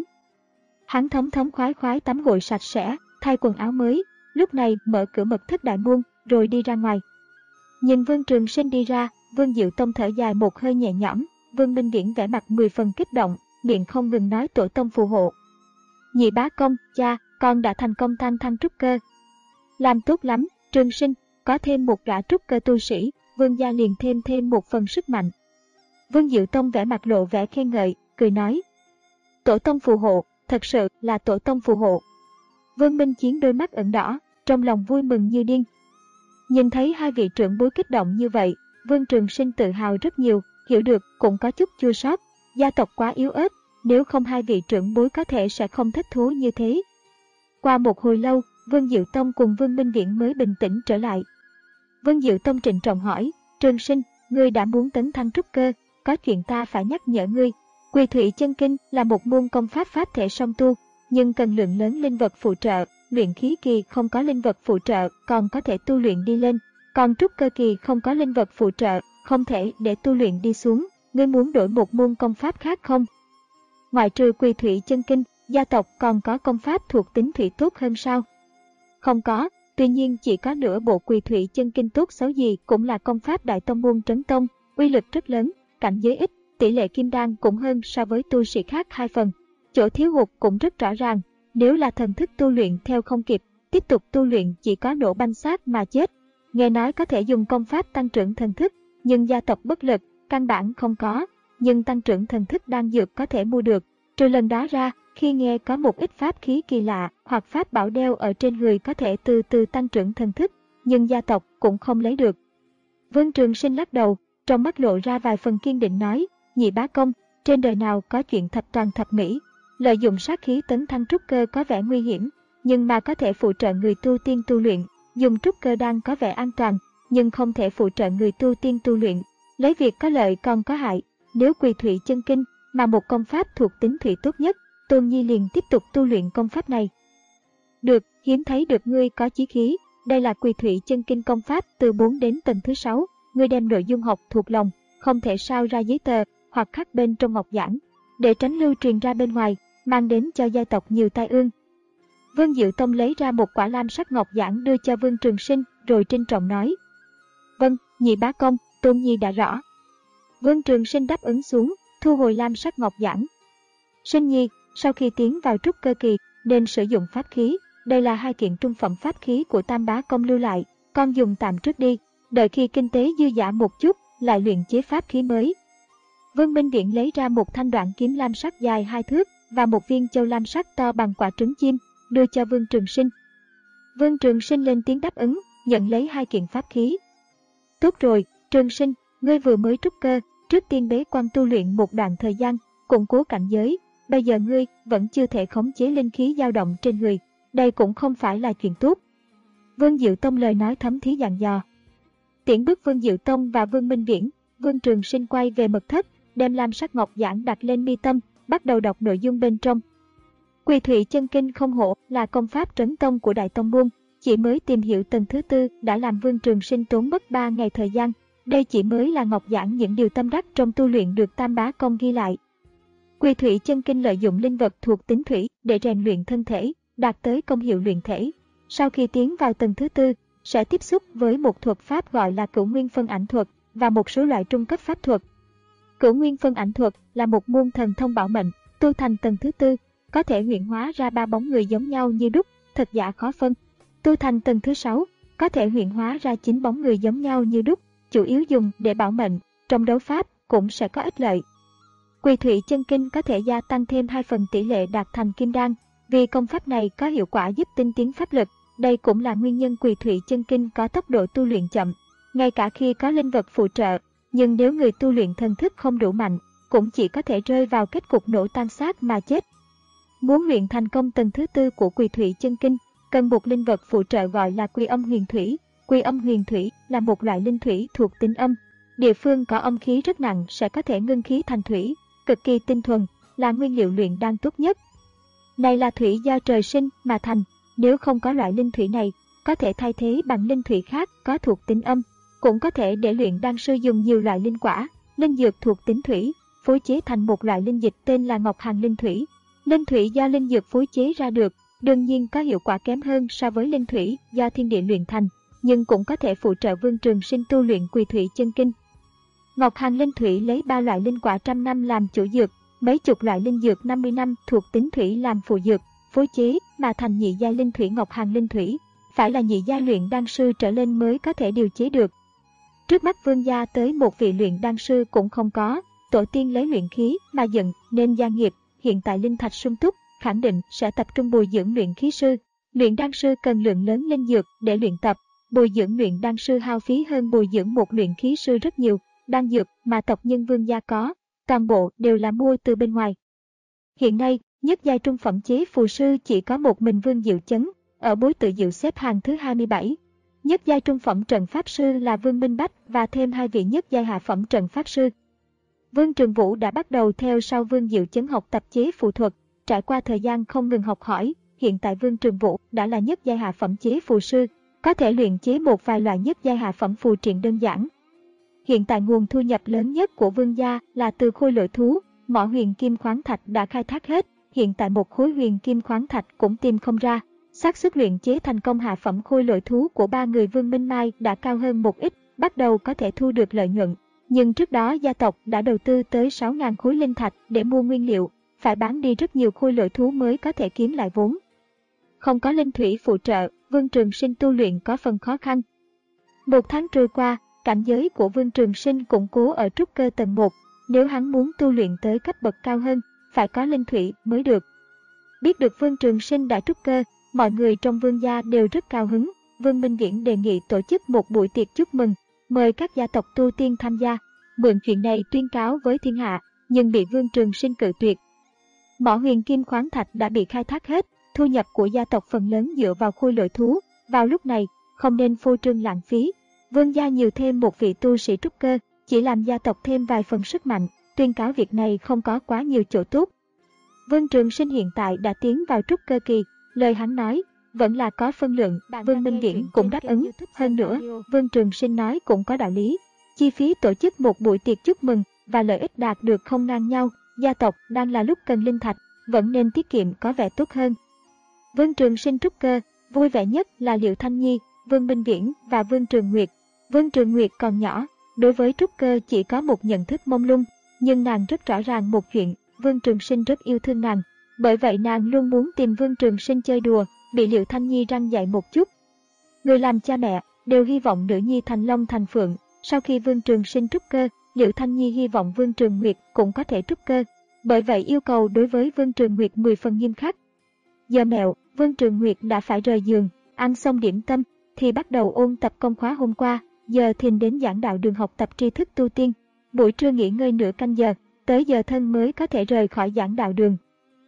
Hắn thống thống khoái khoái tắm gội sạch sẽ, thay quần áo mới, lúc này mở cửa mật thất đại môn, rồi đi ra ngoài. Nhìn Vương Trường Sinh đi ra, Vương Diệu Tông thở dài một hơi nhẹ nhõm, Vương Minh Viễn vẻ mặt mười phần kích động, miệng không ngừng nói tổ tông phù hộ. Nhị bá công, cha, con đã thành công thăng thăng trúc cơ. Làm tốt lắm, Trường Sinh, có thêm một gã trúc cơ tu sĩ, Vương gia liền thêm thêm một phần sức mạnh. Vương Diệu Tông vẻ mặt lộ vẻ khen ngợi, cười nói. Tổ tông phù hộ, thật sự là tổ tông phù hộ. Vương Minh Chiến đôi mắt ửng đỏ, trong lòng vui mừng như điên. Nhìn thấy hai vị trưởng bối kích động như vậy, Vương Trường Sinh tự hào rất nhiều, hiểu được cũng có chút chua xót, gia tộc quá yếu ớt, nếu không hai vị trưởng bối có thể sẽ không thích thú như thế. Qua một hồi lâu, Vương Diệu Tông cùng Vương Minh Viễn mới bình tĩnh trở lại. Vương Diệu Tông trịnh trọng hỏi, Trường Sinh, ngươi đã muốn tấn thăng trúc cơ, có chuyện ta phải nhắc nhở ngươi. Quỳ Thủy Chân Kinh là một môn công pháp pháp thể song tu, nhưng cần lượng lớn linh vật phụ trợ, luyện khí kỳ không có linh vật phụ trợ còn có thể tu luyện đi lên, còn trúc cơ kỳ không có linh vật phụ trợ, không thể để tu luyện đi xuống, ngươi muốn đổi một môn công pháp khác không? Ngoại trừ Quỳ Thủy Chân Kinh, gia tộc còn có công pháp thuộc tính thủy tốt hơn sao? Không có, tuy nhiên chỉ có nửa bộ Quỳ Thủy Chân Kinh tốt xấu gì cũng là công pháp đại tông môn trấn tông, uy lực rất lớn, cảnh giới ít, tỷ lệ kim đan cũng hơn so với tu sĩ khác hai phần. Chỗ thiếu hụt cũng rất rõ ràng, nếu là thần thức tu luyện theo không kịp, tiếp tục tu luyện chỉ có nổ banh xác mà chết. Nghe nói có thể dùng công pháp tăng trưởng thần thức, nhưng gia tộc bất lực, căn bản không có, nhưng tăng trưởng thần thức đan dược có thể mua được. Trừ lần đó ra, khi nghe có một ít pháp khí kỳ lạ hoặc pháp bảo đeo ở trên người có thể từ từ tăng trưởng thần thức, nhưng gia tộc cũng không lấy được. Vương Trường Sinh lắc đầu, trong mắt lộ ra vài phần kiên định nói, nhị bá công, trên đời nào có chuyện thập toàn thập mỹ. Lợi dụng sát khí tấn thăng trúc cơ có vẻ nguy hiểm, nhưng mà có thể phụ trợ người tu tiên tu luyện, dùng trúc cơ đan có vẻ an toàn, nhưng không thể phụ trợ người tu tiên tu luyện. Lấy việc có lợi còn có hại. Nếu Quỳ Thủy Chân Kinh mà một công pháp thuộc tính thủy tốt nhất, Tôn Nhi liền tiếp tục tu luyện công pháp này. Được, hiếm thấy được ngươi có chí khí. Đây là Quỳ Thủy Chân Kinh công pháp từ bốn đến tầng thứ sáu. Ngươi đem nội dung học thuộc lòng, không thể sao ra giấy tờ hoặc khắc bên trong ngọc giảng, để tránh lưu truyền ra bên ngoài, mang đến cho gia tộc nhiều tai ương. Vương Diệu Tông lấy ra một quả lam sắc ngọc giản đưa cho Vương Trường Sinh, rồi trinh trọng nói: Vâng, nhị bá công, Tôn Nhi đã rõ. Vương Trường Sinh đáp ứng xuống, thu hồi lam sắc ngọc giản. Sinh nhi, sau khi tiến vào trúc cơ kỳ, nên sử dụng pháp khí. Đây là hai kiện trung phẩm pháp khí của Tam bá công lưu lại, con dùng tạm trước đi, đợi khi kinh tế dư dả một chút, lại luyện chế pháp khí mới. Vương Minh Viễn lấy ra một thanh đoạn kiếm lam sắc dài hai thước và một viên châu lam sắc to bằng quả trứng chim, đưa cho Vương Trường Sinh. Vương Trường Sinh lên tiếng đáp ứng, nhận lấy hai kiện pháp khí. Tốt rồi, Trường Sinh, ngươi vừa mới trúc cơ, trước tiên bế quan tu luyện một đoạn thời gian, củng cố cảnh giới. Bây giờ ngươi vẫn chưa thể khống chế linh khí dao động trên người, đây cũng không phải là chuyện tốt. Vương Diệu Tông lời nói thấm thía dặn dò. Tiễn bước Vương Diệu Tông và Vương Minh Viễn, Vương Trường Sinh quay về mật thất, đem lam sắc ngọc giản đặt lên mi tâm, bắt đầu đọc nội dung bên trong. Quỳ Thủy Chân Kinh không hổ là công pháp trấn tông của Đại Tông Môn, chỉ mới tìm hiểu tầng thứ tư đã làm Vương Trường Sinh tốn mất ba ngày thời gian. Đây chỉ mới là ngọc giản những điều tâm đắc trong tu luyện được Tam bá công ghi lại. Quỳ Thủy Chân Kinh lợi dụng linh vật thuộc tính thủy để rèn luyện thân thể, đạt tới công hiệu luyện thể. Sau khi tiến vào tầng thứ tư, sẽ tiếp xúc với một thuật pháp gọi là Cửu Nguyên Phân Ảnh Thuật và một số loại trung cấp pháp thuật. Cửu Nguyên Phân Ảnh Thuật là một môn thần thông bảo mệnh, tu thành tầng thứ tư, có thể huyễn hóa ra ba bóng người giống nhau như đúc, thật giả khó phân. Tu thành tầng thứ sáu, có thể huyễn hóa ra chín bóng người giống nhau như đúc, chủ yếu dùng để bảo mệnh, trong đấu pháp cũng sẽ có ích lợi. Quỳ Thủy Chân Kinh có thể gia tăng thêm hai phần tỷ lệ đạt thành kim đan, vì công pháp này có hiệu quả giúp tinh tiến pháp lực. Đây cũng là nguyên nhân Quỳ Thủy Chân Kinh có tốc độ tu luyện chậm, ngay cả khi có linh vật phụ trợ, nhưng nếu người tu luyện thần thức không đủ mạnh, cũng chỉ có thể rơi vào kết cục nổ tan xác mà chết. Muốn luyện thành công tầng thứ tư của Quỳ Thủy Chân Kinh, cần một linh vật phụ trợ gọi là Quy Âm Huyền Thủy. Quy Âm Huyền Thủy là một loại linh thủy thuộc tính âm, địa phương có âm khí rất nặng sẽ có thể ngưng khí thành thủy, cực kỳ tinh thuần, là nguyên liệu luyện đan tốt nhất. Này là thủy do trời sinh mà thành, nếu không có loại linh thủy này, có thể thay thế bằng linh thủy khác có thuộc tính âm, cũng có thể để luyện đan sư dùng nhiều loại linh quả, linh dược thuộc tính thủy, phối chế thành một loại linh dịch tên là Ngọc Hàn Linh Thủy. Linh thủy do linh dược phối chế ra được, đương nhiên có hiệu quả kém hơn so với linh thủy do thiên địa luyện thành, nhưng cũng có thể phụ trợ Vương Trường Sinh tu luyện Quỳ Thủy Chân Kinh. Ngọc Hàn Linh Thủy lấy ba loại linh quả trăm năm làm chủ dược, mấy chục loại linh dược năm mươi năm thuộc tính thủy làm phụ dược, phối chế mà thành nhị giai linh thủy Ngọc Hàn Linh Thủy, phải là nhị giai luyện đan sư trở lên mới có thể điều chế được. Trước mắt Vương gia tới một vị luyện đan sư cũng không có, tổ tiên lấy luyện khí mà dựng nên gia nghiệp, hiện tại linh thạch sung túc, khẳng định sẽ tập trung bồi dưỡng luyện khí sư. Luyện đan sư cần lượng lớn linh dược để luyện tập, bồi dưỡng luyện đan sư hao phí hơn bồi dưỡng một luyện khí sư rất nhiều. Đan dược mà tộc nhân Vương gia có, toàn bộ đều là mua từ bên ngoài. Hiện nay, nhất giai trung phẩm chế phù sư chỉ có một mình Vương Diệu Chấn, ở bối tự diệu xếp hàng thứ hai mươi bảy. Nhất giai trung phẩm trận pháp sư là Vương Minh Bách và thêm hai vị nhất giai hạ phẩm trận pháp sư. Vương Trường Vũ đã bắt đầu theo sau Vương Diệu Chấn học tập chế phù thuật, trải qua thời gian không ngừng học hỏi, hiện tại Vương Trường Vũ đã là nhất giai hạ phẩm chế phù sư, có thể luyện chế một vài loại nhất giai hạ phẩm phù triện đơn giản. Hiện tại nguồn thu nhập lớn nhất của Vương gia là từ khôi lỗi thú, mỏ huyền kim khoáng thạch đã khai thác hết, hiện tại một khối huyền kim khoáng thạch cũng tìm không ra. Xác suất luyện chế thành công hạ phẩm khôi lỗi thú của ba người Vương Minh Mai đã cao hơn một ít, bắt đầu có thể thu được lợi nhuận. Nhưng trước đó gia tộc đã đầu tư tới sáu nghìn khối linh thạch để mua nguyên liệu, phải bán đi rất nhiều khôi lỗi thú mới có thể kiếm lại vốn. Không có linh thủy phụ trợ, Vương Trường Sinh tu luyện có phần khó khăn. Một tháng trôi qua, cảnh giới của Vương Trường Sinh củng cố ở trúc cơ tầng một, nếu hắn muốn tu luyện tới cấp bậc cao hơn, phải có linh thủy mới được. Biết được Vương Trường Sinh đã trúc cơ, mọi người trong Vương gia đều rất cao hứng. Vương Minh Viễn đề nghị tổ chức một buổi tiệc chúc mừng, mời các gia tộc tu tiên tham gia, mượn chuyện này tuyên cáo với thiên hạ, nhưng bị Vương Trường Sinh cự tuyệt. Mỏ huyền kim khoáng thạch đã bị khai thác hết, thu nhập của gia tộc phần lớn dựa vào khôi lỗi thú, vào lúc này không nên phô trương lãng phí. Vương gia nhiều thêm một vị tu sĩ trúc cơ, chỉ làm gia tộc thêm vài phần sức mạnh, tuyên cáo việc này không có quá nhiều chỗ tốt. Vương Trường Sinh hiện tại đã tiến vào trúc cơ kỳ, lời hắn nói vẫn là có phân lượng. Vương Minh Viễn cũng đáp ứng, hơn nữa, Vương Trường Sinh nói cũng có đạo lý. Chi phí tổ chức một buổi tiệc chúc mừng và lợi ích đạt được không ngang nhau, gia tộc đang là lúc cần linh thạch, vẫn nên tiết kiệm có vẻ tốt hơn. Vương Trường Sinh trúc cơ, vui vẻ nhất là Liệu Thanh Nhi, Vương Minh Viễn và Vương Trường Nguyệt. Vương Trường Nguyệt còn nhỏ, đối với trúc cơ chỉ có một nhận thức mông lung, nhưng nàng rất rõ ràng một chuyện, Vương Trường Sinh rất yêu thương nàng. Bởi vậy nàng luôn muốn tìm Vương Trường Sinh chơi đùa, bị Liệu Thanh Nhi răn dạy một chút. Người làm cha mẹ đều hy vọng nữ nhi thành long thành phượng. Sau khi Vương Trường Sinh trúc cơ, Liệu Thanh Nhi hy vọng Vương Trường Nguyệt cũng có thể trúc cơ. Bởi vậy yêu cầu đối với Vương Trường Nguyệt mười phần nghiêm khắc. Giờ mẹo, Vương Trường Nguyệt đã phải rời giường, ăn xong điểm tâm, thì bắt đầu ôn tập công khóa hôm qua. Giờ thìn đến giảng đạo đường học tập tri thức tu tiên. Buổi trưa nghỉ ngơi nửa canh giờ, tới giờ thân mới có thể rời khỏi giảng đạo đường.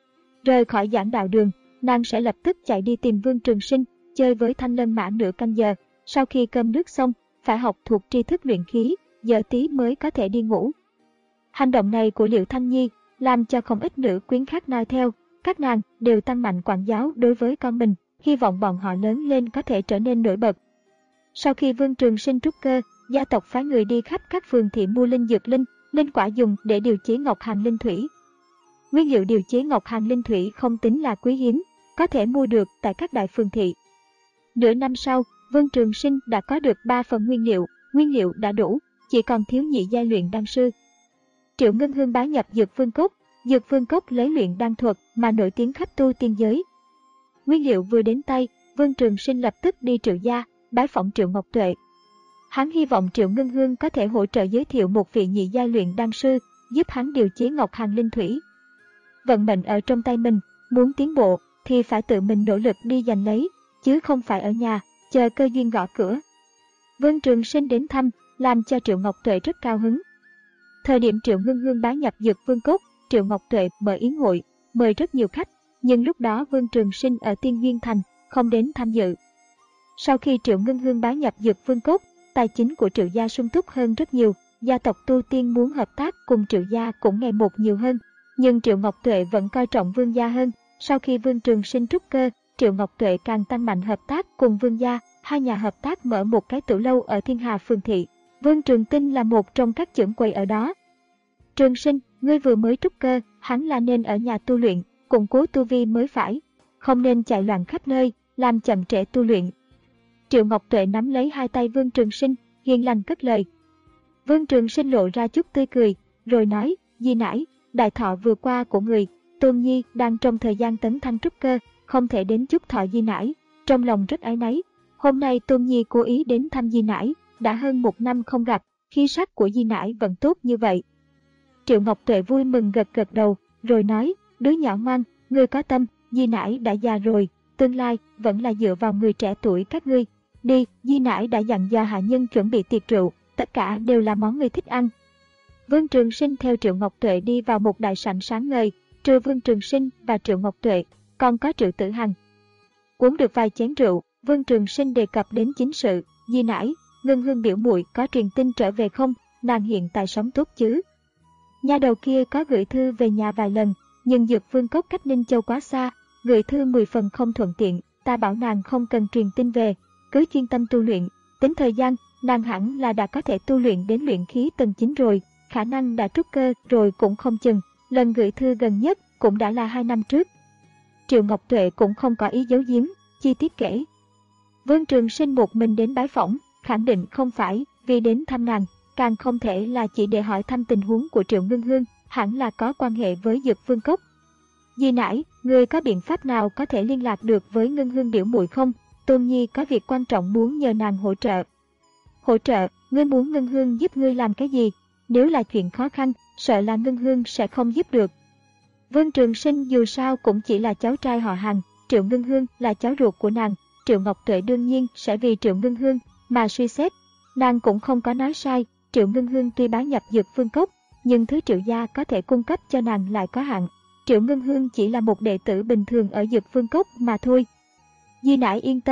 Rời khỏi giảng đạo đường, nàng sẽ lập tức chạy đi tìm Vương Trường Sinh, chơi với Thanh Lân Mã nửa canh giờ. Sau khi cơm nước xong, phải học thuộc tri thức luyện khí, giờ tí mới có thể đi ngủ. Hành động này của Liệu Thanh Nhi làm cho không ít nữ quyến khác noi theo. Các nàng đều tăng mạnh quản giáo đối với con mình, hy vọng bọn họ lớn lên có thể trở nên nổi bật. Sau khi Vương Trường Sinh trúc cơ, gia tộc phái người đi khắp các phường thị mua linh dược linh, linh quả dùng để điều chế ngọc hàng linh thủy. Nguyên liệu điều chế ngọc hàng linh thủy không tính là quý hiếm, có thể mua được tại các đại phường thị. Nửa năm sau, Vương Trường Sinh đã có được ba phần nguyên liệu, nguyên liệu đã đủ, chỉ còn thiếu nhị giai luyện đan sư. Triệu Ngân Hương bái nhập Dược Vương Cốc, Dược Vương Cốc lấy luyện đan thuật mà nổi tiếng khắp tu tiên giới. Nguyên liệu vừa đến tay, Vương Trường Sinh lập tức đi Triệu gia, bái phỏng Triệu Ngọc Tuệ. Hắn hy vọng Triệu Ngân Hương có thể hỗ trợ giới thiệu một vị nhị giai luyện đan sư, giúp hắn điều chế ngọc hàng linh thủy. Vận mệnh ở trong tay mình, muốn tiến bộ thì phải tự mình nỗ lực đi giành lấy, chứ không phải ở nhà chờ cơ duyên gõ cửa. Vương Trường Sinh đến thăm, làm cho Triệu Ngọc Tuệ rất cao hứng. Thời điểm Triệu Ngân Hương bái nhập Dược Vương Cốc, Triệu Ngọc Tuệ mở yến hội, mời rất nhiều khách, nhưng lúc đó Vương Trường Sinh ở Tiên Duyên Thành, không đến tham dự. Sau khi Triệu Ngân Hương bái nhập Dược Vương Cốc, tài chính của Triệu gia sung túc hơn rất nhiều, gia tộc tu tiên muốn hợp tác cùng Triệu gia cũng ngày một nhiều hơn, nhưng Triệu Ngọc Tuệ vẫn coi trọng Vương gia hơn. Sau khi Vương Trường Sinh trúc cơ, Triệu Ngọc Tuệ càng tăng mạnh hợp tác cùng Vương gia, hai nhà hợp tác mở một cái tiểu lâu ở Thiên Hà phường thị. Vương Trường Tinh là một trong các trưởng quầy ở đó. Trường Sinh, ngươi vừa mới trúc cơ, hắn là nên ở nhà tu luyện, củng cố tu vi mới phải, không nên chạy loạn khắp nơi, làm chậm trễ tu luyện. Triệu Ngọc Tuệ nắm lấy hai tay Vương Trường Sinh, hiền lành cất lời. Vương Trường Sinh lộ ra chút tươi cười, rồi nói, di nãi, đại thọ vừa qua của người, Tôn Nhi đang trong thời gian tấn thăng trúc cơ, không thể đến chúc thọ di nãi, trong lòng rất áy náy. Hôm nay Tôn Nhi cố ý đến thăm di nãi, đã hơn một năm không gặp, khí sắc của di nãi vẫn tốt như vậy. Triệu Ngọc Tuệ vui mừng gật gật đầu, rồi nói, đứa nhỏ ngoan, ngươi có tâm, di nãi đã già rồi, tương lai vẫn là dựa vào người trẻ tuổi các ngươi. Đi, di nãi đã dặn dò hạ nhân chuẩn bị tiệc rượu, tất cả đều là món ngươi thích ăn. Vương Trường Sinh theo Triệu Ngọc Tuệ đi vào một đại sảnh sáng ngời, trừ Vương Trường Sinh và Triệu Ngọc Tuệ, còn có Triệu Tử Hằng. Uống được vài chén rượu, Vương Trường Sinh đề cập đến chính sự, di nãi, Ngân Hương biểu muội có truyền tin trở về không, nàng hiện tại sống tốt chứ? Nhà đầu kia có gửi thư về nhà vài lần, nhưng Dược Vương Cốc cách Ninh Châu quá xa, gửi thư mười phần không thuận tiện, ta bảo nàng không cần truyền tin về, cứ chuyên tâm tu luyện, tính thời gian, nàng hẳn là đã có thể tu luyện đến luyện khí tầng chín rồi, khả năng đã trúc cơ rồi cũng không chừng, lần gửi thư gần nhất cũng đã là hai năm trước. Triệu Ngọc Tuệ cũng không có ý giấu giếm, chi tiết kể. Vương Trường Sinh một mình đến bái phỏng, khẳng định không phải vì đến thăm nàng, càng không thể là chỉ để hỏi thăm tình huống của Triệu Ngân Hương, hẳn là có quan hệ với Dược Vương Cốc. Di nãi, người có biện pháp nào có thể liên lạc được với Ngân Hương biểu muội không? Tôn Nhi có việc quan trọng muốn nhờ nàng hỗ trợ. Hỗ trợ, ngươi muốn Ngân Hương giúp ngươi làm cái gì? Nếu là chuyện khó khăn, sợ là Ngân Hương sẽ không giúp được. Vương Trường Sinh dù sao cũng chỉ là cháu trai họ Hàng, Triệu Ngân Hương là cháu ruột của nàng, Triệu Ngọc Tuệ đương nhiên sẽ vì Triệu Ngân Hương mà suy xét. Nàng cũng không có nói sai, Triệu Ngân Hương tuy bái nhập Dược Vương Cốc, nhưng thứ Triệu gia có thể cung cấp cho nàng lại có hạn. Triệu Ngân Hương chỉ là một đệ tử bình thường ở Dược Vương Cốc mà thôi. Di nãi yên tâm,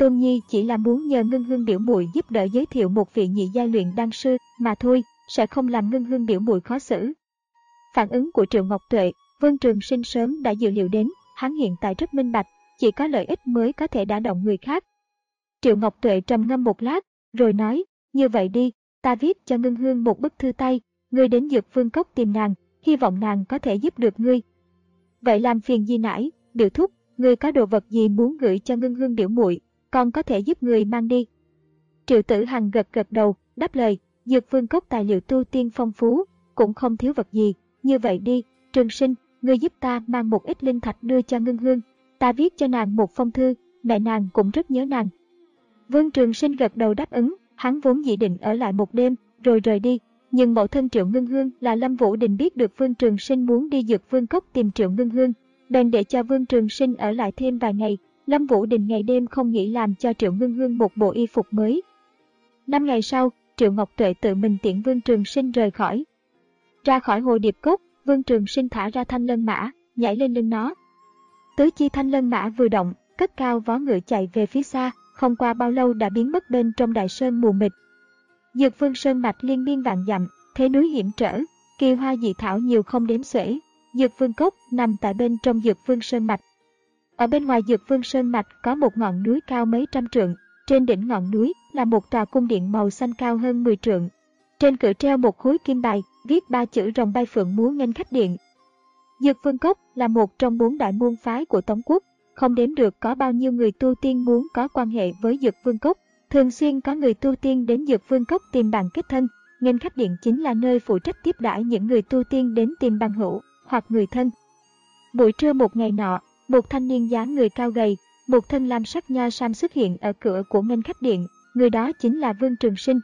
Tôn Nhi chỉ là muốn nhờ Ngân Hương biểu muội giúp đỡ giới thiệu một vị nhị giai luyện đan sư mà thôi, sẽ không làm Ngân Hương biểu muội khó xử. Phản ứng của Triệu Ngọc Tuệ, Vương Trường Sinh sớm đã dự liệu đến, hắn hiện tại rất minh bạch, chỉ có lợi ích mới có thể đả động người khác. Triệu Ngọc Tuệ trầm ngâm một lát, rồi nói, như vậy đi, ta viết cho Ngân Hương một bức thư tay, ngươi đến Dược Vương Cốc tìm nàng, hy vọng nàng có thể giúp được ngươi. Vậy làm phiền Di nãi, biểu thúc, ngươi có đồ vật gì muốn gửi cho Ngân Hương biểu muội, còn có thể giúp người mang đi. Triệu Tử Hằng gật gật đầu, đáp lời, Dược Vương Cốc tài liệu tu tiên phong phú, cũng không thiếu vật gì, như vậy đi, Trường Sinh, ngươi giúp ta mang một ít linh thạch đưa cho Ngân Hương, ta viết cho nàng một phong thư, mẹ nàng cũng rất nhớ nàng. Vương Trường Sinh gật đầu đáp ứng, hắn vốn dự định ở lại một đêm, rồi rời đi, nhưng mẫu thân Triệu Ngân Hương là Lâm Vũ Đình biết được Vương Trường Sinh muốn đi Dược Vương Cốc tìm Triệu Ngân Hương, bèn để cho Vương Trường Sinh ở lại thêm vài ngày. Lâm Vũ Đình ngày đêm không nghỉ làm cho Triệu Ngân Hương một bộ y phục mới. Năm ngày sau, Triệu Ngọc Tuệ tự mình tiễn Vương Trường Sinh rời khỏi. Ra khỏi hồ điệp cốc, Vương Trường Sinh thả ra thanh lân mã, nhảy lên lưng nó. Tứ chi thanh lân mã vừa động, cất cao vó ngựa chạy về phía xa, không qua bao lâu đã biến mất bên trong đại sơn mù mịt. Dược Vương Sơn mạch liên miên vạn dặm, thế núi hiểm trở, kỳ hoa dị thảo nhiều không đếm xuể. Dược Vương Cốc nằm tại bên trong Dược Vương Sơn mạch. Ở bên ngoài Dược Vương Sơn mạch có một ngọn núi cao mấy trăm trượng, trên đỉnh ngọn núi là một tòa cung điện màu xanh cao hơn mười trượng. Trên cửa treo một khối kim bài, viết ba chữ rồng bay phượng múa nghênh khách điện. Dược Vương Cốc là một trong bốn đại môn phái của Tống quốc, không đếm được có bao nhiêu người tu tiên muốn có quan hệ với Dược Vương Cốc. Thường xuyên có người tu tiên đến Dược Vương Cốc tìm bạn kết thân, nghênh khách điện chính là nơi phụ trách tiếp đãi những người tu tiên đến tìm bằng hữu hoặc người thân. Buổi trưa một ngày nọ, một thanh niên dáng người cao gầy, một thân lam sắc nho sam xuất hiện ở cửa của nghênh khách điện, người đó chính là Vương Trường Sinh.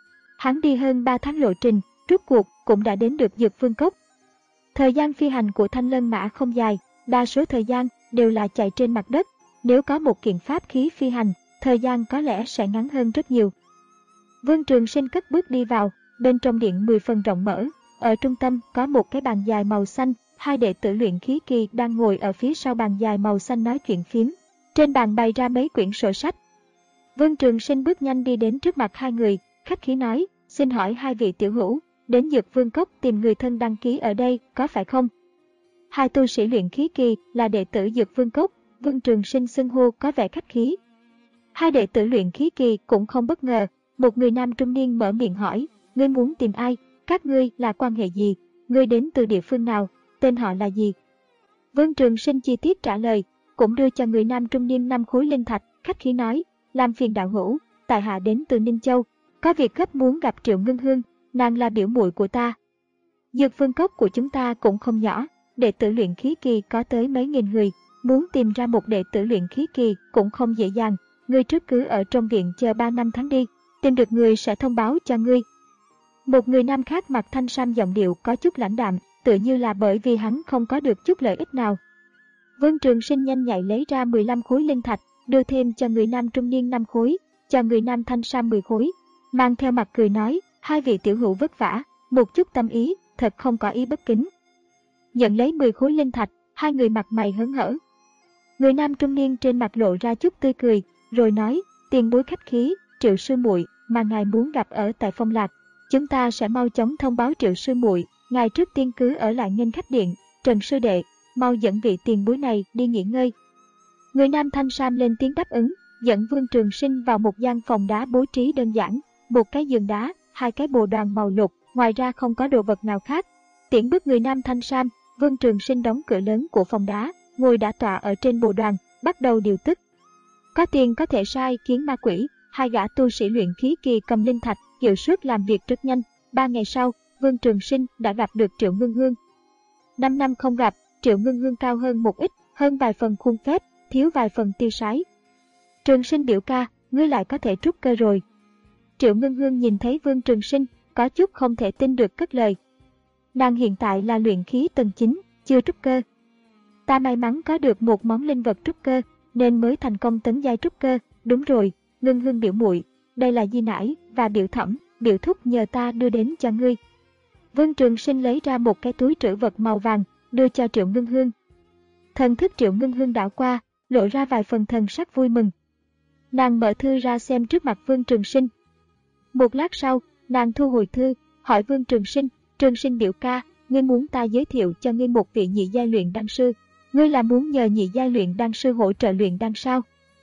Hắn đi hơn ba tháng lộ trình, rốt cuộc cũng đã đến được Dược Vương Cốc. Thời gian phi hành của thanh lân mã không dài, đa số thời gian đều là chạy trên mặt đất, nếu có một kiện pháp khí phi hành, thời gian có lẽ sẽ ngắn hơn rất nhiều. Vương Trường Sinh cất bước đi vào, bên trong điện mười phần rộng mở, ở trung tâm có một cái bàn dài màu xanh, hai đệ tử luyện khí kỳ đang ngồi ở phía sau bàn dài màu xanh nói chuyện phiếm. Trên bàn bày ra mấy quyển sổ sách. Vương Trường Sinh bước nhanh đi đến trước mặt hai người, khách khí nói, xin hỏi hai vị tiểu hữu, đến Dược Vương Cốc tìm người thân đăng ký ở đây, có phải không? Hai tu sĩ luyện khí kỳ là đệ tử Dược Vương Cốc, Vương Trường Sinh xưng hô có vẻ khách khí. Hai đệ tử luyện khí kỳ cũng không bất ngờ, một người nam trung niên mở miệng hỏi, ngươi muốn tìm ai, các ngươi là quan hệ gì, ngươi đến từ địa phương nào, tên họ là gì? Vương Trường Sinh chi tiết trả lời, cũng đưa cho người nam trung niên năm khối linh thạch, khách khí nói, làm phiền đạo hữu, tại hạ đến từ Ninh Châu, có việc gấp muốn gặp Triệu Ngân Hương, nàng là biểu muội của ta. Dược Vương Cốc của chúng ta cũng không nhỏ, đệ tử luyện khí kỳ có tới mấy nghìn người, muốn tìm ra một đệ tử luyện khí kỳ cũng không dễ dàng, ngươi trước cứ ở trong viện chờ ba năm tháng đi, tìm được người sẽ thông báo cho ngươi. Một người nam khác mặc thanh sam giọng điệu có chút lãnh đạm, tựa như là bởi vì hắn không có được chút lợi ích nào. Vương Trường Sinh nhanh nhạy lấy ra mười lăm khối linh thạch, đưa thêm cho người nam trung niên năm khối, cho người nam thanh sam mười khối, mang theo mặt cười nói, hai vị tiểu hữu vất vả, một chút tâm ý, thật không có ý bất kính. Nhận lấy mười khối linh thạch, hai người mặt mày hớn hở. Người nam trung niên trên mặt lộ ra chút tươi cười, rồi nói, tiền bối khách khí, Triệu sư muội mà ngài muốn gặp ở tại Phong Lạc, chúng ta sẽ mau chóng thông báo Triệu sư muội, ngài trước tiên cứ ở lại nghênh khách điện, Trần sư đệ, mau dẫn vị tiền bối này đi nghỉ ngơi. Người nam thanh sam lên tiếng đáp ứng, dẫn Vương Trường Sinh vào một gian phòng đá bố trí đơn giản, một cái giường đá, hai cái bồ đoàn màu lục, ngoài ra không có đồ vật nào khác. Tiễn bước người nam thanh sam, Vương Trường Sinh đóng cửa lớn của phòng đá, ngồi đã tọa ở trên bồ đoàn, bắt đầu điều tức. Có tiền có thể sai khiến ma quỷ, hai gã tu sĩ luyện khí kỳ cầm linh thạch, hiệu suất làm việc rất nhanh. Ba ngày sau, Vương Trường Sinh đã gặp được Triệu Ngân Hương. Năm năm không gặp, Triệu Ngân Hương cao hơn một ít, hơn vài phần khuôn phép, thiếu vài phần tiêu sái. Trường Sinh biểu ca, ngươi lại có thể trúc cơ rồi. Triệu Ngân Hương nhìn thấy Vương Trường Sinh, có chút không thể tin được cất lời. Nàng hiện tại là luyện khí tầng chín, chưa trúc cơ. Ta may mắn có được một món linh vật trúc cơ, nên mới thành công tấn giai trúc cơ. Đúng rồi, Ngân Hương biểu muội, đây là di nãi và biểu thẩm, biểu thúc nhờ ta đưa đến cho ngươi. Vương Trường Sinh lấy ra một cái túi trữ vật màu vàng, đưa cho Triệu Ngân Hương. Thần thức Triệu Ngân Hương đảo qua, lộ ra vài phần thần sắc vui mừng. Nàng mở thư ra xem trước mặt Vương Trường Sinh. Một lát sau, nàng thu hồi thư, hỏi Vương Trường Sinh, Trường Sinh biểu ca, ngươi muốn ta giới thiệu cho ngươi một vị nhị giai luyện đan sư. Ngươi là muốn nhờ nhị giai luyện đan sư hỗ trợ luyện đan sao?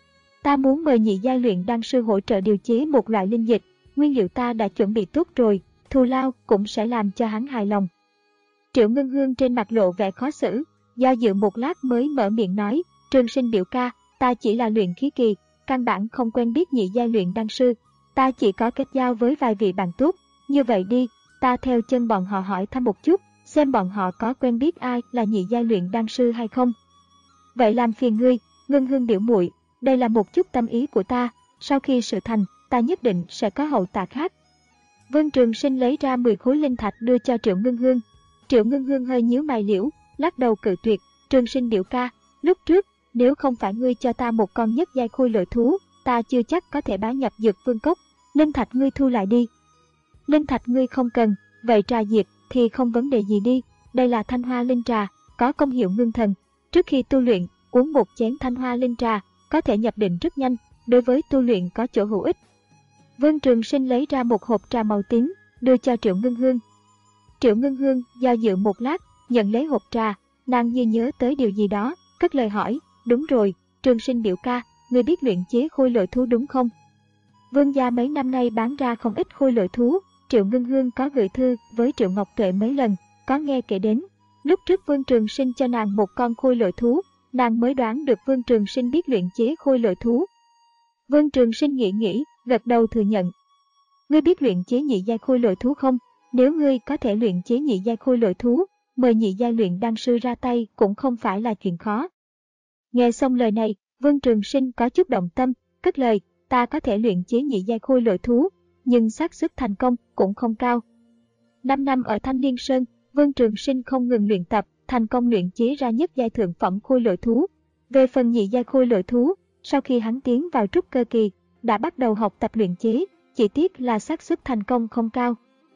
Ta muốn mời nhị giai luyện đan sư hỗ trợ điều chế một loại linh dịch, nguyên liệu ta đã chuẩn bị tốt rồi, thù lao cũng sẽ làm cho hắn hài lòng. Triệu Ngân Hương trên mặt lộ vẻ khó xử, do dự một lát mới mở miệng nói, Trường Sinh biểu ca, ta chỉ là luyện khí kỳ, căn bản không quen biết nhị giai luyện đan sư, ta chỉ có kết giao với vài vị bạn tốt, như vậy đi, ta theo chân bọn họ hỏi thăm một chút, xem bọn họ có quen biết ai là nhị giai luyện đan sư hay không. Vậy làm phiền ngươi, Ngân Hương biểu muội, đây là một chút tâm ý của ta, sau khi sự thành, ta nhất định sẽ có hậu tạ khác. Vương Trường Sinh lấy ra mười khối linh thạch đưa cho Triệu Ngân Hương. Triệu Ngân Hương hơi nhíu mày liễu, lắc đầu cự tuyệt, Trường Sinh biểu ca, lúc trước, nếu không phải ngươi cho ta một con nhất giai khôi lỗi thú, ta chưa chắc có thể bá nhập Dược Vương Cốc, linh thạch ngươi thu lại đi. Linh thạch ngươi không cần, vậy trà diệt thì không vấn đề gì đi, đây là thanh hoa linh trà, có công hiệu ngưng thần. Trước khi tu luyện, uống một chén thanh hoa linh trà, có thể nhập định rất nhanh, đối với tu luyện có chỗ hữu ích. Vương Trường Sinh lấy ra một hộp trà màu tím, đưa cho Triệu Ngân Hương. Triệu Ngân Hương do dự một lát, nhận lấy hộp trà, nàng như nhớ tới điều gì đó, cất lời hỏi, đúng rồi, Trường Sinh biểu ca, ngươi biết luyện chế khôi lỗi thú đúng không? Vương gia mấy năm nay bán ra không ít khôi lỗi thú, Triệu Ngân Hương có gửi thư với Triệu Ngọc Tuệ mấy lần, có nghe kể đến. Lúc trước Vương Trường Sinh cho nàng một con khôi lỗi thú, nàng mới đoán được Vương Trường Sinh biết luyện chế khôi lỗi thú. Vương Trường Sinh nghĩ nghĩ, gật đầu thừa nhận. Ngươi biết luyện chế nhị giai khôi lỗi thú không? Nếu ngươi có thể luyện chế nhị giai khôi lỗi thú, mời nhị giai luyện đan sư ra tay cũng không phải là chuyện khó. Nghe xong lời này, Vương Trường Sinh có chút động tâm, cất lời, ta có thể luyện chế nhị giai khôi lỗi thú, nhưng xác suất thành công cũng không cao. Năm năm ở Thanh Liên Sơn, Vương Trường Sinh không ngừng luyện tập, thành công luyện chế ra nhất giai thượng phẩm khôi lỗi thú. Về phần nhị giai khôi lỗi thú, sau khi hắn tiến vào trúc cơ kỳ, đã bắt đầu học tập luyện chế, chỉ tiếc là xác suất thành công không cao.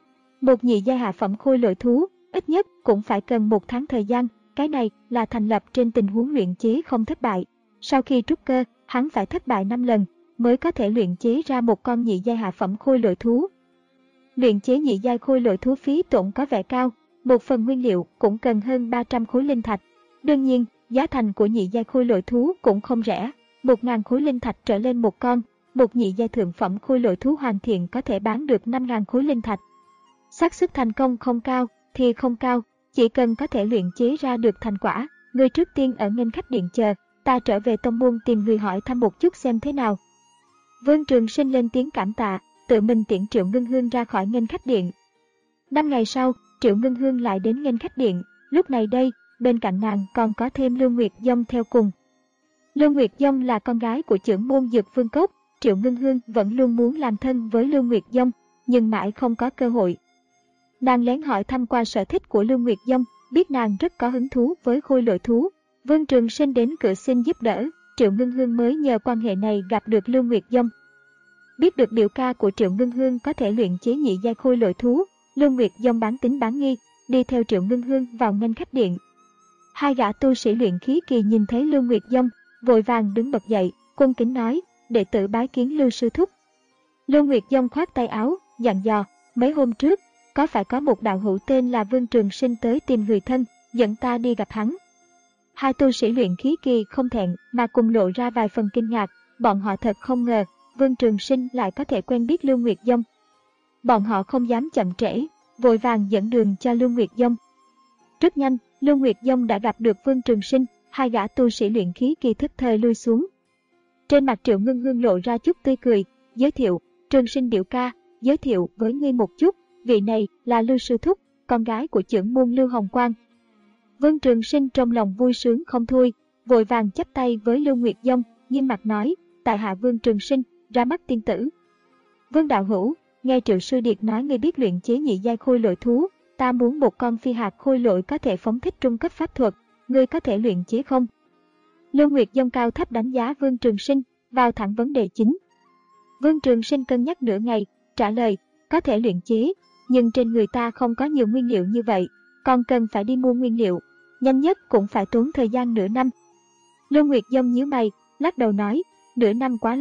Một nhị giai hạ phẩm khôi lỗi thú, ít nhất cũng phải cần một tháng thời gian, cái này là thành lập trên tình huống luyện chế không thất bại. Sau khi trúc cơ, hắn phải thất bại năm lần mới có thể luyện chế ra một con nhị giai hạ phẩm khôi lỗi thú. Luyện chế nhị giai khôi lỗi thú phí tổn có vẻ cao, một phần nguyên liệu cũng cần hơn ba trăm khối linh thạch. Đương nhiên, giá thành của nhị giai khôi lỗi thú cũng không rẻ, một nghìn khối linh thạch trở lên một con, một nhị giai thượng phẩm khôi lỗi thú hoàn thiện có thể bán được năm nghìn khối linh thạch. Xác suất thành công không cao thì không cao, chỉ cần có thể luyện chế ra được thành quả, người trước tiên ở nghênh khách điện chờ, ta trở về tông môn tìm người hỏi thăm một chút xem thế nào. Vương Trường Sinh lên tiếng cảm tạ, tự mình tiễn Triệu Ngân Hương ra khỏi nghênh khách điện. Năm ngày sau, Triệu Ngân Hương lại đến nghênh khách điện, lúc này đây, bên cạnh nàng còn có thêm Lưu Nguyệt Dông theo cùng. Lưu Nguyệt Dông là con gái của trưởng môn Dược Vương Cốc, Triệu Ngân Hương vẫn luôn muốn làm thân với Lưu Nguyệt Dông, nhưng mãi không có cơ hội. Nàng lén hỏi thăm qua sở thích của Lưu Nguyệt Dông, biết nàng rất có hứng thú với khôi lỗi thú. Vương Trường Sinh đến cửa xin giúp đỡ, Triệu Ngân Hương mới nhờ quan hệ này gặp được Lưu Nguyệt Dông. Biết được biểu ca của Triệu Ngân Hương có thể luyện chế nhị giai khôi lỗi thú, Lưu Nguyệt Dông bán tín bán nghi, đi theo Triệu Ngân Hương vào nghênh khách điện. Hai gã tu sĩ luyện khí kỳ nhìn thấy Lưu Nguyệt Dông, vội vàng đứng bật dậy, cung kính nói, đệ tử bái kiến Lưu sư thúc. Lưu Nguyệt Dông khoát tay áo, dặn dò, mấy hôm trước, có phải có một đạo hữu tên là Vương Trường Sinh tới tìm người thân, dẫn ta đi gặp hắn. Hai tu sĩ luyện khí kỳ không thẹn mà cùng lộ ra vài phần kinh ngạc, bọn họ thật không ngờ, Vương Trường Sinh lại có thể quen biết Lưu Nguyệt Dông. Bọn họ không dám chậm trễ, vội vàng dẫn đường cho Lưu Nguyệt Dông. Rất nhanh, Lưu Nguyệt Dông đã gặp được Vương Trường Sinh, hai gã tu sĩ luyện khí kỳ thức thời lui xuống. Trên mặt Triệu Ngân Hương lộ ra chút tươi cười, giới thiệu, Trường Sinh biểu ca, giới thiệu với ngươi một chút, vị này là Lưu sư thúc, con gái của trưởng môn Lưu Hồng Quang. Vương Trường Sinh trong lòng vui sướng không thôi, vội vàng chắp tay với Lưu Nguyệt Dông, nghiêm mặt nói, tại hạ Vương Trường Sinh, ra mắt tiên tử. Vương đạo hữu, nghe Triệu sư điệt nói ngươi biết luyện chế nhị giai khôi lỗi thú, ta muốn một con phi hạt khôi lỗi có thể phóng thích trung cấp pháp thuật, ngươi có thể luyện chế không? Lưu Nguyệt Dông cao thấp đánh giá Vương Trường Sinh, vào thẳng vấn đề chính. Vương Trường Sinh cân nhắc nửa ngày, trả lời, có thể luyện chế, nhưng trên người ta không có nhiều nguyên liệu như vậy, còn cần phải đi mua nguyên liệu, nhanh nhất cũng phải tốn thời gian nửa năm. Lưu Nguyệt Dông nhíu mày, lắc đầu nói, nửa năm quá lâu,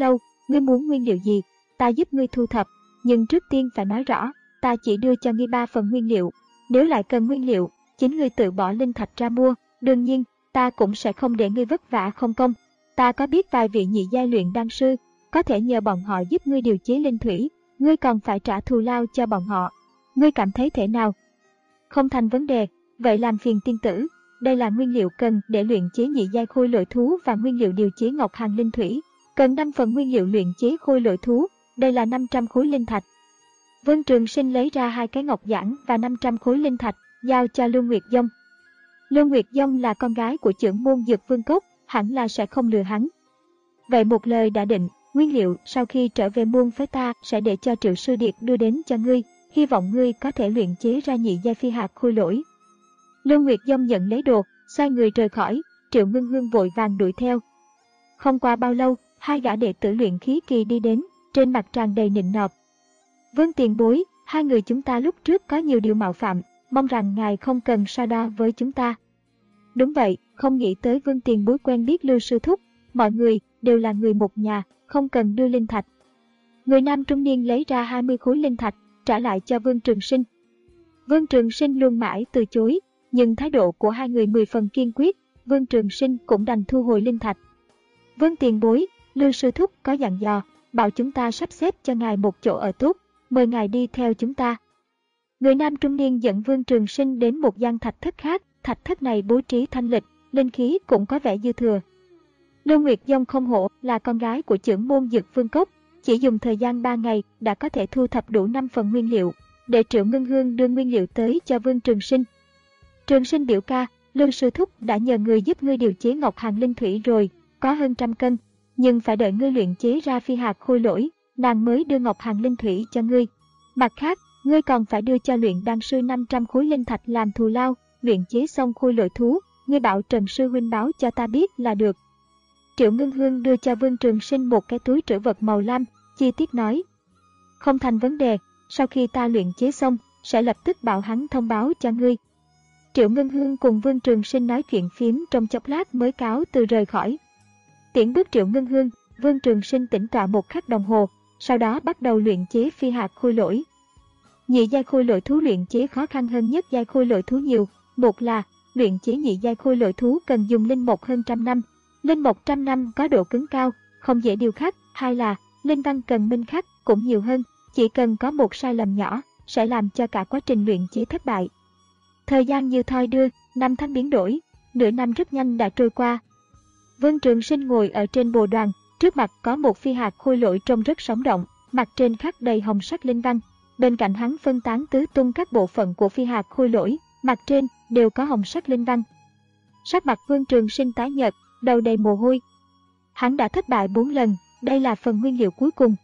ngươi muốn nguyên liệu gì, ta giúp ngươi thu thập, nhưng trước tiên phải nói rõ, ta chỉ đưa cho ngươi ba phần nguyên liệu. Nếu lại cần nguyên liệu, chính ngươi tự bỏ linh thạch ra mua, đương nhiên, ta cũng sẽ không để ngươi vất vả không công. Ta có biết vài vị nhị giai luyện đan sư, có thể nhờ bọn họ giúp ngươi điều chế linh thủy, ngươi còn phải trả thù lao cho bọn họ. Ngươi cảm thấy thế nào? Không thành vấn đề, vậy làm phiền tiên tử, đây là nguyên liệu cần để luyện chế nhị giai khôi lỗi thú và nguyên liệu điều chế ngọc hàng linh thủy. Cần năm phần nguyên liệu luyện chế khôi lỗi thú, đây là năm trăm khối linh thạch. Vân Trường Sinh lấy ra hai cái ngọc giản và năm trăm khối linh thạch, giao cho Lưu Nguyệt Dông. Lưu Nguyệt Dông là con gái của trưởng môn Dược Vương Cốc, hẳn là sẽ không lừa hắn. Vậy một lời đã định, nguyên liệu sau khi trở về môn phái ta sẽ để cho Triệu Sư Điệt đưa đến cho ngươi, hy vọng ngươi có thể luyện chế ra nhị giai phi hạt khôi lỗi. Lưu Nguyệt Dông nhận lấy đồ, xoay người rời khỏi, Triệu Ngưng Hương vội vàng đuổi theo. Không qua bao lâu, hai gã đệ tử luyện khí kỳ đi đến, trên mặt tràn đầy nịnh nọt. Vân tiền bối, hai người chúng ta lúc trước có nhiều điều mạo phạm, mong rằng ngài không cần so đo với chúng ta. Đúng vậy, không nghĩ tới Vân tiền bối quen biết Lưu sư thúc, mọi người đều là người một nhà, không cần đưa linh thạch. Người nam trung niên lấy ra hai mươi khối linh thạch, trả lại cho Vương Trường Sinh. Vương Trường Sinh luôn mãi từ chối, nhưng thái độ của hai người mười phần kiên quyết, Vương Trường Sinh cũng đành thu hồi linh thạch. Vân tiền bối, Lưu sư thúc có dặn dò, bảo chúng ta sắp xếp cho ngài một chỗ ở tốt, mời ngài đi theo chúng ta. Người nam trung niên dẫn Vương Trường Sinh đến một gian thạch thất khác, thạch thất này bố trí thanh lịch, linh khí cũng có vẻ dư thừa. Lưu Nguyệt Dông không hổ là con gái của trưởng môn Dược Vương Cốc, chỉ dùng thời gian ba ngày đã có thể thu thập đủ năm phần nguyên liệu, để Triệu Ngân Hương đưa nguyên liệu tới cho Vương Trường Sinh. Trường Sinh biểu ca, Lưu sư thúc đã nhờ người giúp ngươi điều chế ngọc hàng linh thủy rồi, có hơn trăm cân, nhưng phải đợi ngươi luyện chế ra phi hạt khôi lỗi, nàng mới đưa ngọc hàng linh thủy cho ngươi. Mặt khác, ngươi còn phải đưa cho luyện đan sư năm trăm khối linh thạch làm thù lao, luyện chế xong khôi lỗi thú, ngươi bảo Trần sư huynh báo cho ta biết là được. Triệu Ngân Hương đưa cho Vương Trường Sinh một cái túi trữ vật màu lam, chi tiết nói. Không thành vấn đề, sau khi ta luyện chế xong, sẽ lập tức bảo hắn thông báo cho ngươi. Triệu Ngân Hương cùng Vương Trường Sinh nói chuyện phiếm trong chốc lát mới cáo từ rời khỏi. Tiễn bước Triệu Ngân Hương, Vương Trường Sinh tĩnh tọa một khắc đồng hồ, sau đó bắt đầu luyện chế phi hạt khôi lỗi. Nhị giai khôi lỗi thú luyện chế khó khăn hơn nhất giai khôi lỗi thú nhiều, một là luyện chế nhị giai khôi lỗi thú cần dùng linh mộc hơn trăm năm. Linh mộc trăm năm có độ cứng cao, không dễ điều khắc, hai là linh văn cần minh khắc cũng nhiều hơn, chỉ cần có một sai lầm nhỏ sẽ làm cho cả quá trình luyện chế thất bại. Thời gian như thoi đưa, năm tháng biến đổi, nửa năm rất nhanh đã trôi qua. Vương Trường Sinh ngồi ở trên bồ đoàn, trước mặt có một phi hạt khôi lỗi trông rất sống động, mặt trên khắc đầy hồng sắc linh văn. Bên cạnh hắn phân tán tứ tung các bộ phận của phi hạt khôi lỗi, mặt trên đều có hồng sắc linh văn. Sắc mặt Vương Trường Sinh tái nhợt, đầu đầy mồ hôi. Hắn đã thất bại bốn lần, đây là phần nguyên liệu cuối cùng.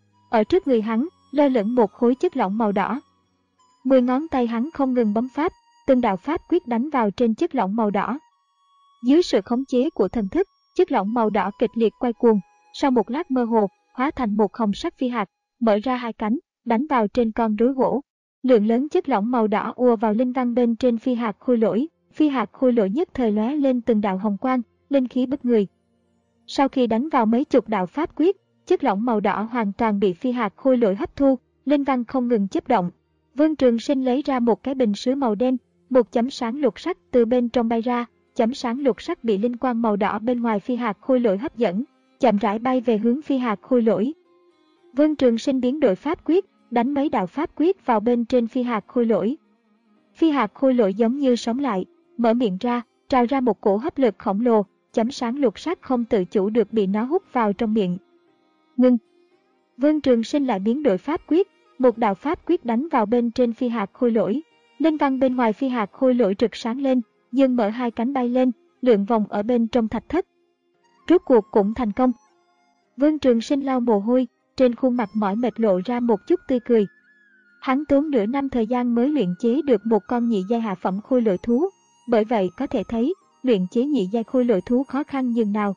Ở trước người hắn, lơ lửng một khối chất lỏng màu đỏ. Mười ngón tay hắn không ngừng bấm pháp, từng đạo pháp quyết đánh vào trên chất lỏng màu đỏ. Dưới sự khống chế của thần thức, chất lỏng màu đỏ kịch liệt quay cuồng, sau một lát mơ hồ, hóa thành một hồng sắc phi hạt, mở ra hai cánh, đánh vào trên con rối gỗ. Lượng lớn chất lỏng màu đỏ ùa vào linh văn bên trên phi hạt khôi lỗi, phi hạt khôi lỗi nhất thời lóe lên từng đạo hồng quang, linh khí bức người. Sau khi đánh vào mấy chục đạo pháp quyết, chất lỏng màu đỏ hoàn toàn bị phi hạt khôi lỗi hấp thu, linh văn không ngừng chớp động. Vương Trường Sinh lấy ra một cái bình sứ màu đen, một chấm sáng lục sắc từ bên trong bay ra, chấm sáng lục sắc bị linh quang màu đỏ bên ngoài phi hạt khôi lỗi hấp dẫn, chậm rãi bay về hướng phi hạt khôi lỗi. Vương Trường Sinh biến đổi pháp quyết, đánh mấy đạo pháp quyết vào bên trên phi hạt khôi lỗi. Phi hạt khôi lỗi giống như sống lại, mở miệng ra, trào ra một cổ hấp lực khổng lồ, chấm sáng lục sắc không tự chủ được bị nó hút vào trong miệng. Ngưng. Vương Trường Sinh lại biến đổi pháp quyết, một đạo pháp quyết đánh vào bên trên phi hạt khôi lỗi. Linh văn bên ngoài phi hạt khôi lỗi rực sáng lên, dương mở hai cánh bay lên, lượn vòng ở bên trong thạch thất. Rốt cuộc cũng thành công. Vương Trường Sinh lau mồ hôi, trên khuôn mặt mỏi mệt lộ ra một chút tươi cười. Hắn tốn nửa năm thời gian mới luyện chế được một con nhị giai hạ phẩm khôi lỗi thú, bởi vậy có thể thấy luyện chế nhị giai khôi lỗi thú khó khăn nhường nào.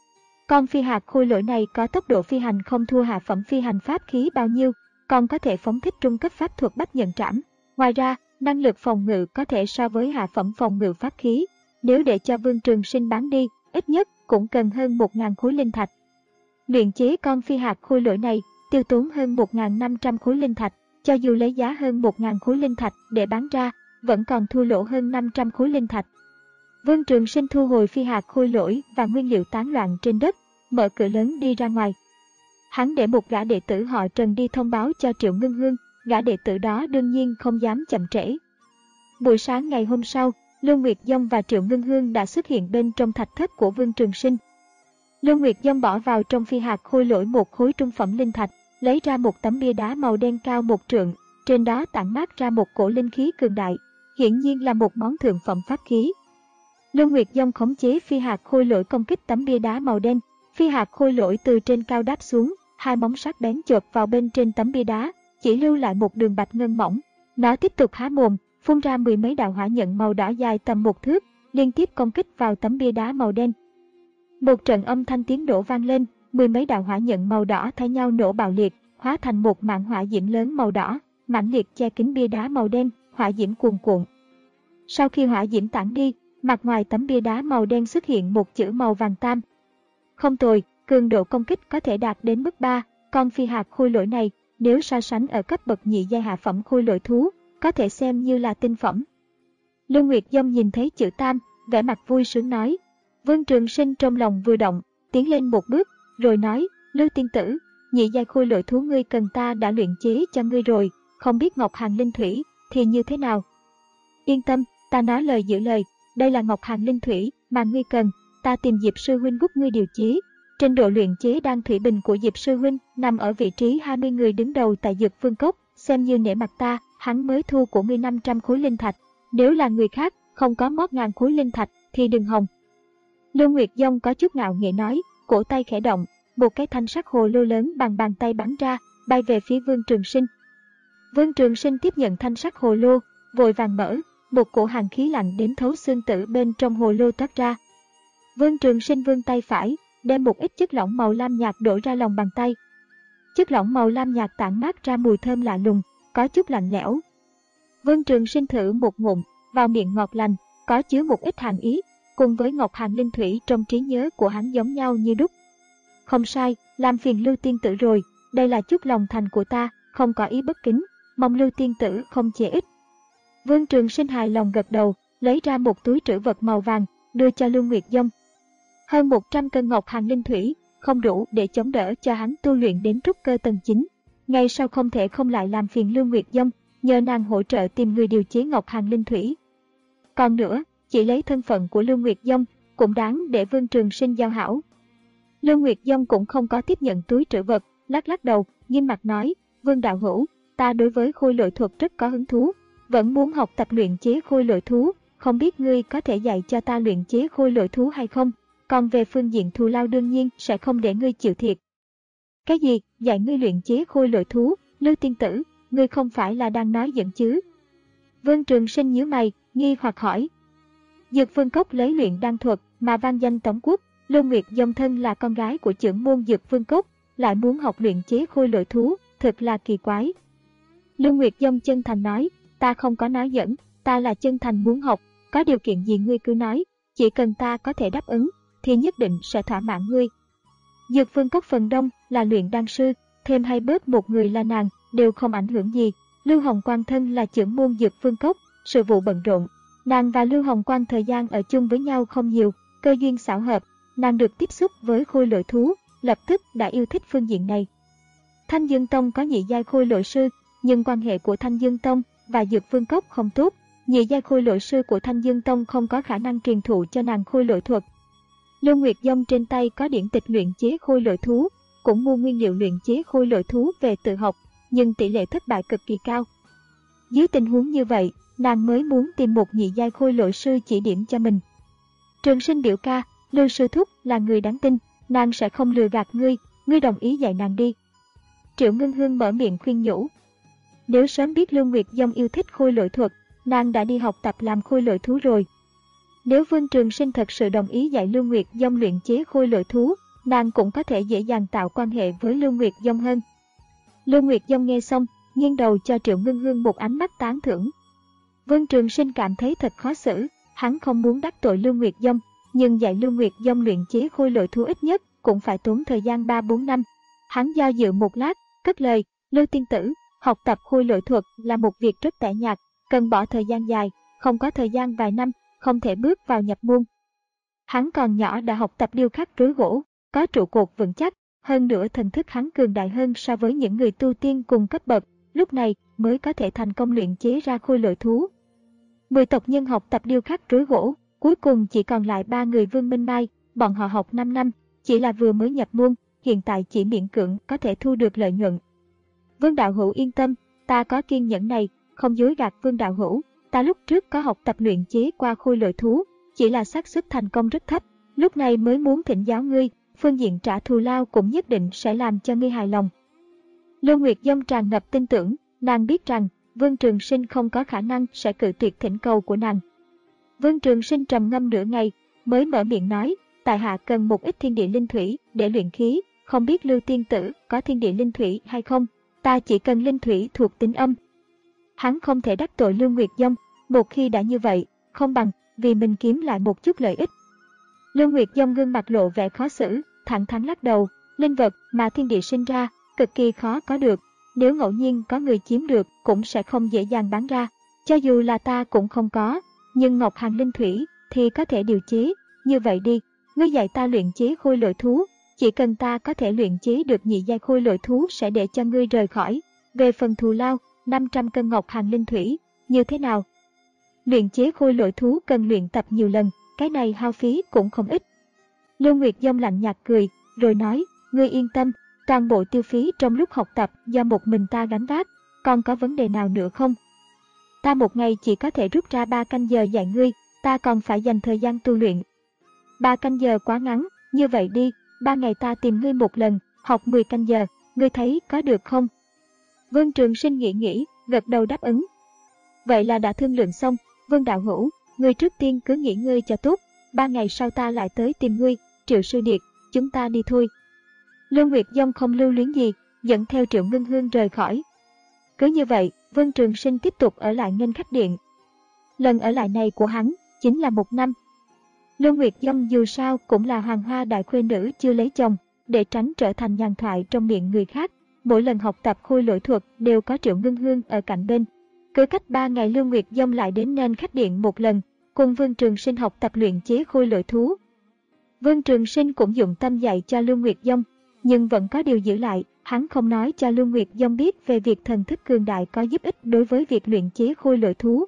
Con phi hạt khôi lỗi này có tốc độ phi hành không thua hạ phẩm phi hành pháp khí bao nhiêu, còn có thể phóng thích trung cấp pháp thuật bách nhận trảm. Ngoài ra, năng lực phòng ngự có thể so với hạ phẩm phòng ngự pháp khí. Nếu để cho Vương Trường Sinh bán đi, ít nhất cũng cần hơn một nghìn khối linh thạch. Luyện chế con phi hạt khôi lỗi này tiêu tốn hơn một nghìn năm trăm khối linh thạch, cho dù lấy giá hơn một nghìn khối linh thạch để bán ra, vẫn còn thua lỗ hơn năm trăm khối linh thạch. Vương Trường Sinh thu hồi phi hạt khôi lỗi và nguyên liệu tán loạn trên đất, mở cửa lớn đi ra ngoài. Hắn để một gã đệ tử họ Trần đi thông báo cho Triệu Ngưng Hương, gã đệ tử đó đương nhiên không dám chậm trễ. Buổi sáng ngày hôm sau, Lưu Nguyệt Dông và Triệu Ngưng Hương đã xuất hiện bên trong thạch thất của Vương Trường Sinh. Lưu Nguyệt Dông bỏ vào trong phi hạt khôi lỗi một khối trung phẩm linh thạch, lấy ra một tấm bia đá màu đen cao một trượng, trên đó tản mát ra một cổ linh khí cường đại, hiển nhiên là một món thượng phẩm pháp khí. Lưu Nguyệt Dông khống chế phi hạt khôi lỗi công kích tấm bia đá màu đen, phi hạt khôi lỗi từ trên cao đáp xuống, hai móng sắc bén chộp vào bên trên tấm bia đá, chỉ lưu lại một đường bạch ngân mỏng. Nó tiếp tục há mồm, phun ra mười mấy đạo hỏa nhận màu đỏ dài tầm một thước, liên tiếp công kích vào tấm bia đá màu đen. Một trận âm thanh tiếng nổ vang lên, mười mấy đạo hỏa nhận màu đỏ thay nhau nổ bạo liệt, hóa thành một mảng hỏa diễm lớn màu đỏ, mãnh liệt che kín bia đá màu đen, hỏa diễm cuồn cuộn. Sau khi hỏa diễm tản đi, mặt ngoài tấm bia đá màu đen xuất hiện một chữ màu vàng tam. Không tồi, cường độ công kích có thể đạt đến mức ba, con phi hạt khôi lỗi này, nếu so sánh ở cấp bậc nhị giai hạ phẩm khôi lỗi thú, có thể xem như là tinh phẩm. Lưu Nguyệt Dông nhìn thấy chữ tam, vẻ mặt vui sướng nói. Vương Trường Sinh trong lòng vừa động, tiến lên một bước, rồi nói, Lưu tiên tử, nhị giai khôi lỗi thú ngươi cần ta đã luyện chế cho ngươi rồi, không biết Ngọc Hàn Linh Thủy thì như thế nào? Yên tâm, ta nói lời giữ lời, đây là Ngọc Hàn Linh Thủy mà ngươi cần, ta tìm Diệp sư huynh giúp ngươi điều chế. Trình độ luyện chế đan thủy bình của Diệp sư huynh nằm ở vị trí hai mươi người đứng đầu tại Dược Vương Cốc, xem như nể mặt ta, hắn mới thu của ngươi năm trăm khối linh thạch, nếu là người khác không có mót ngàn khối linh thạch thì đừng hòng. Lưu Nguyệt Dông có chút ngạo nghễ nói, cổ tay khẽ động, một cái thanh sắc hồ lô lớn bằng bàn tay bắn ra, bay về phía Vương Trường Sinh. Vương Trường Sinh tiếp nhận thanh sắc hồ lô, vội vàng mở, một cổ hàn khí lạnh đến thấu xương tử bên trong hồ lô toát ra. Vương Trường Sinh vươn tay phải, đem một ít chất lỏng màu lam nhạt đổ ra lòng bàn tay. Chất lỏng màu lam nhạt tản mát ra mùi thơm lạ lùng, có chút lạnh lẽo. Vương Trường Sinh thử một ngụm, vào miệng ngọt lành, có chứa một ít hàn ý, cùng với Ngọc Hàn Linh Thủy trong trí nhớ của hắn giống nhau như đúc. Không sai, làm phiền Lưu tiên tử rồi, đây là chút lòng thành của ta, không có ý bất kính, mong Lưu tiên tử không chê ít. Vương Trường Sinh hài lòng gật đầu, lấy ra một túi trữ vật màu vàng, đưa cho Lưu Nguyệt Dông. Hơn một trăm cân Ngọc Hàn Linh Thủy, không đủ để chống đỡ cho hắn tu luyện đến trúc cơ tầng chín. Ngay sau không thể không lại làm phiền Lưu Nguyệt Dông, nhờ nàng hỗ trợ tìm người điều chế Ngọc Hàn Linh Thủy. Còn nữa, chỉ lấy thân phận của Lưu Nguyệt Dông, cũng đáng để Vương Trường Sinh giao hảo. Lưu Nguyệt Dông cũng không có tiếp nhận túi trữ vật, lắc lắc đầu, nghiêm mặt nói, Vương đạo hữu, ta đối với khôi lỗi thuật rất có hứng thú, vẫn muốn học tập luyện chế khôi lỗi thú, không biết ngươi có thể dạy cho ta luyện chế khôi lỗi thú hay không? Còn về phương diện thù lao đương nhiên sẽ không để ngươi chịu thiệt. Cái gì, dạy ngươi luyện chế khôi lỗi thú, Lưu tiên tử, ngươi không phải là đang nói giỡn chứ? Vương Trường Sinh nhíu mày, nghi hoặc hỏi. Dược Vương Cốc lấy luyện đan thuật mà vang danh tổng quốc, Lưu Nguyệt Dông thân là con gái của trưởng môn Dược Vương Cốc, lại muốn học luyện chế khôi lỗi thú, thật là kỳ quái. Lưu Nguyệt Dông chân thành nói, ta không có nói giỡn, ta là chân thành muốn học, có điều kiện gì ngươi cứ nói, chỉ cần ta có thể đáp ứng, thì nhất định sẽ thỏa mãn ngươi. Dược Vương Cốc phần đông là luyện đan sư, thêm hay bớt một người là nàng, đều không ảnh hưởng gì. Lưu Hồng Quang thân là trưởng môn Dược Vương Cốc, sự vụ bận rộn. Nàng và Lưu Hồng Quang thời gian ở chung với nhau không nhiều, cơ duyên xảo hợp, nàng được tiếp xúc với khôi lỗi thú, lập tức đã yêu thích phương diện này. Thanh Dương Tông có nhị giai khôi lỗi sư, nhưng quan hệ của Thanh Dương Tông và Dược Vương Cốc không tốt. Nhị giai khôi lỗi sư của Thanh Dương Tông không có khả năng truyền thụ cho nàng khôi lỗi thuật. Lưu Nguyệt Dông trên tay có điển tịch luyện chế khôi lỗi thú, cũng mua nguyên liệu luyện chế khôi lỗi thú về tự học, nhưng tỷ lệ thất bại cực kỳ cao. Dưới tình huống như vậy, nàng mới muốn tìm một nhị giai khôi lỗi sư chỉ điểm cho mình. Trường Sinh biểu ca, Lưu sư thúc là người đáng tin, nàng sẽ không lừa gạt ngươi, ngươi đồng ý dạy nàng đi. Triệu Ngưng Hương mở miệng khuyên nhủ. Nếu sớm biết Lưu Nguyệt Dông yêu thích khôi lỗi thuật, nàng đã đi học tập làm khôi lỗi thú rồi. Nếu Vương Trường Sinh thật sự đồng ý dạy Lưu Nguyệt Dông luyện chế khôi lỗi thú, nàng cũng có thể dễ dàng tạo quan hệ với Lưu Nguyệt Dông hơn. Lưu Nguyệt Dông nghe xong, nghiêng đầu cho Triệu Ngưng Hương một ánh mắt tán thưởng. Vương Trường Sinh cảm thấy thật khó xử, hắn không muốn đắc tội Lưu Nguyệt Dông, nhưng dạy Lưu Nguyệt Dông luyện chế khôi lỗi thú ít nhất cũng phải tốn thời gian ba bốn năm. Hắn do dự một lát, cất lời, Lưu tiên tử, học tập khôi lỗi thuật là một việc rất tẻ nhạt, cần bỏ thời gian dài, không có thời gian vài năm, không thể bước vào nhập môn. Hắn còn nhỏ đã học tập điêu khắc rối gỗ, có trụ cột vững chắc, hơn nữa thần thức hắn cường đại hơn so với những người tu tiên cùng cấp bậc, lúc này mới có thể thành công luyện chế ra khôi lỗi thú. Mười tộc nhân học tập điêu khắc rối gỗ, cuối cùng chỉ còn lại ba người Vương Minh Mai, bọn họ học năm năm, chỉ là vừa mới nhập môn, hiện tại chỉ miễn cưỡng có thể thu được lợi nhuận. Vương Đạo Hữu yên tâm, ta có kiên nhẫn này, không dối gạt Vương Đạo Hữu, ta lúc trước có học tập luyện chế qua khôi lỗi thú, chỉ là xác suất thành công rất thấp, lúc này mới muốn thỉnh giáo ngươi, phương diện trả thù lao cũng nhất định sẽ làm cho ngươi hài lòng. Lưu Nguyệt Dông tràn ngập tin tưởng, nàng biết rằng Vương Trường Sinh không có khả năng sẽ cự tuyệt thỉnh cầu của nàng. Vương Trường Sinh trầm ngâm nửa ngày, mới mở miệng nói, tại hạ cần một ít thiên địa linh thủy để luyện khí, không biết Lưu tiên tử có thiên địa linh thủy hay không, ta chỉ cần linh thủy thuộc tính âm. Hắn không thể đắc tội Lưu Nguyệt Dông, một khi đã như vậy, không bằng vì mình kiếm lại một chút lợi ích. Lưu Nguyệt Dông gương mặt lộ vẻ khó xử, thẳng thắn lắc đầu, linh vật mà thiên địa sinh ra, cực kỳ khó có được, nếu ngẫu nhiên có người chiếm được cũng sẽ không dễ dàng bán ra, cho dù là ta cũng không có, nhưng Ngọc Hàn linh thủy thì có thể điều chế, như vậy đi, ngươi dạy ta luyện chế khôi lỗi thú, chỉ cần ta có thể luyện chế được nhị giai khôi lỗi thú sẽ để cho ngươi rời khỏi, về phần thù lao, năm trăm cân Ngọc Hàn linh thủy, như thế nào? Luyện chế khôi lỗi thú cần luyện tập nhiều lần, cái này hao phí cũng không ít. Lưu Nguyệt Dông lạnh nhạt cười, rồi nói, ngươi yên tâm, toàn bộ tiêu phí trong lúc học tập do một mình ta gánh vác, còn có vấn đề nào nữa không? Ta một ngày chỉ có thể rút ra ba canh giờ dạy ngươi, ta còn phải dành thời gian tu luyện. Ba canh giờ quá ngắn, như vậy đi, ba ngày ta tìm ngươi một lần, học mười canh giờ, ngươi thấy có được không? Vương Trường Sinh nghĩ nghĩ, gật đầu đáp ứng. Vậy là đã thương lượng xong, Vương Đạo Hữu, ngươi trước tiên cứ nghỉ ngơi cho tốt, ba ngày sau ta lại tới tìm ngươi, Triệu Sư Điệt, chúng ta đi thôi. Lưu Nguyệt Dông không lưu luyến gì, dẫn theo Triệu Ngân Hương rời khỏi. Cứ như vậy, Vương Trường Sinh tiếp tục ở lại Nghênh Khách Điện. Lần ở lại này của hắn chính là một năm. Lưu Nguyệt Dông dù sao cũng là hoàng hoa đại khuê nữ chưa lấy chồng, để tránh trở thành nhàn thoại trong miệng người khác. Mỗi lần học tập khôi lỗi thuật đều có Triệu Ngân Hương ở cạnh bên. Cứ cách ba ngày Lưu Nguyệt Dông lại đến Nghênh Khách Điện một lần, cùng Vương Trường Sinh học tập luyện chế khôi lỗi thú. Vương Trường Sinh cũng dụng tâm dạy cho Lưu Nguyệt Dông, nhưng vẫn có điều giữ lại, hắn không nói cho Lưu Nguyệt Dông biết về việc thần thức cường đại có giúp ích đối với việc luyện chế khôi lỗi thú.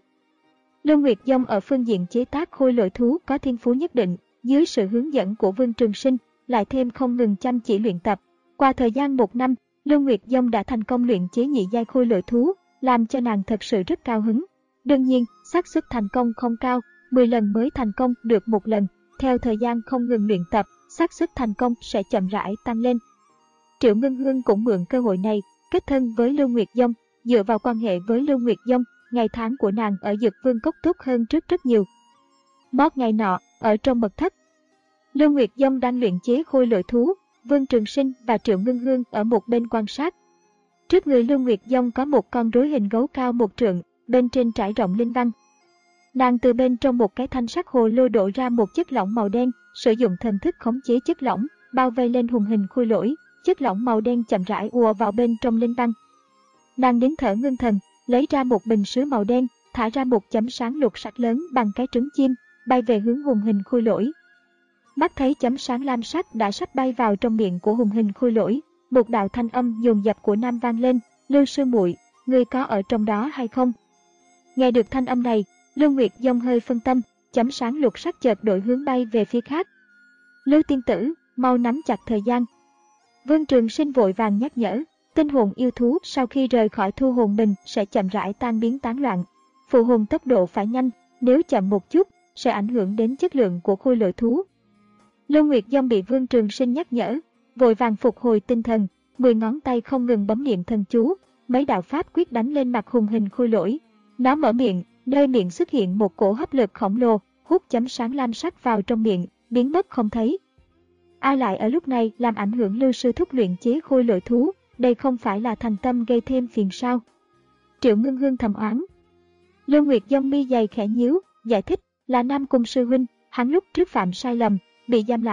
Lưu Nguyệt Dông ở phương diện chế tác khôi lỗi thú có thiên phú nhất định, dưới sự hướng dẫn của Vương Trường Sinh, lại thêm không ngừng chăm chỉ luyện tập. Qua thời gian một năm, Lưu Nguyệt Dông đã thành công luyện chế nhị giai khôi lỗi thú, làm cho nàng thật sự rất cao hứng. Đương nhiên, xác suất thành công không cao, mười lần mới thành công được một lần, theo thời gian không ngừng luyện tập, xác suất thành công sẽ chậm rãi tăng lên. Triệu Ngân Hương cũng mượn cơ hội này, kết thân với Lưu Nguyệt Dông, dựa vào quan hệ với Lưu Nguyệt Dông, ngày tháng của nàng ở Dực Vương Cốc tốt hơn trước rất nhiều. Một ngày nọ, ở trong mật thất, Lưu Nguyệt Dông đang luyện chế khôi lỗi thú, Vương Trường Sinh và Triệu Ngân Hương ở một bên quan sát. Trước người Lưu Nguyệt Dông có một con rối hình gấu cao một trượng, bên trên trải rộng linh văn. Nàng từ bên trong một cái thanh sắc hồ lô đổ ra một chất lỏng màu đen, sử dụng thần thức khống chế chất lỏng, bao vây lên hùng hình khôi lỗi, chất lỏng màu đen chậm rãi ùa vào bên trong linh văn. Nàng nín thở ngưng thần, lấy ra một bình sứ màu đen, thả ra một chấm sáng lục sắc lớn bằng cái trứng chim, bay về hướng hùng hình khôi lỗi. Mắt thấy chấm sáng lam sắc đã sắp bay vào trong miệng của hùng hình khôi lỗi, một đạo thanh âm dồn dập của nam vang lên, Lưu sư muội, ngươi có ở trong đó hay không? Nghe được thanh âm này, Lưu Nguyệt Dông hơi phân tâm, chấm sáng lục sắc chợt đổi hướng bay về phía khác. Lưu tiên tử, mau nắm chặt thời gian. Vương Trường Sinh vội vàng nhắc nhở, tinh hồn yêu thú sau khi rời khỏi thu hồn bình sẽ chậm rãi tan biến tán loạn. Phụ hồn tốc độ phải nhanh, nếu chậm một chút, sẽ ảnh hưởng đến chất lượng của khôi lỗi thú. Lưu Nguyệt Dông bị Vương Trường Sinh nhắc nhở, vội vàng phục hồi tinh thần, mười ngón tay không ngừng bấm niệm thần chú, mấy đạo pháp quyết đánh lên mặt hùng hình khôi lỗi. Nó mở miệng, nơi miệng xuất hiện một cổ hấp lực khổng lồ, hút chấm sáng lam sắc vào trong miệng, biến mất không thấy. Ai lại ở lúc này làm ảnh hưởng Lưu sư thúc luyện chế khôi lỗi thú, đây không phải là thành tâm gây thêm phiền sao? Triệu Ngân Hương thầm oán. Lưu Nguyệt Dông mi dày khẽ nhíu, giải thích, là Nam Cung sư huynh, hắn lúc trước phạm sai lầm, bị giam lại,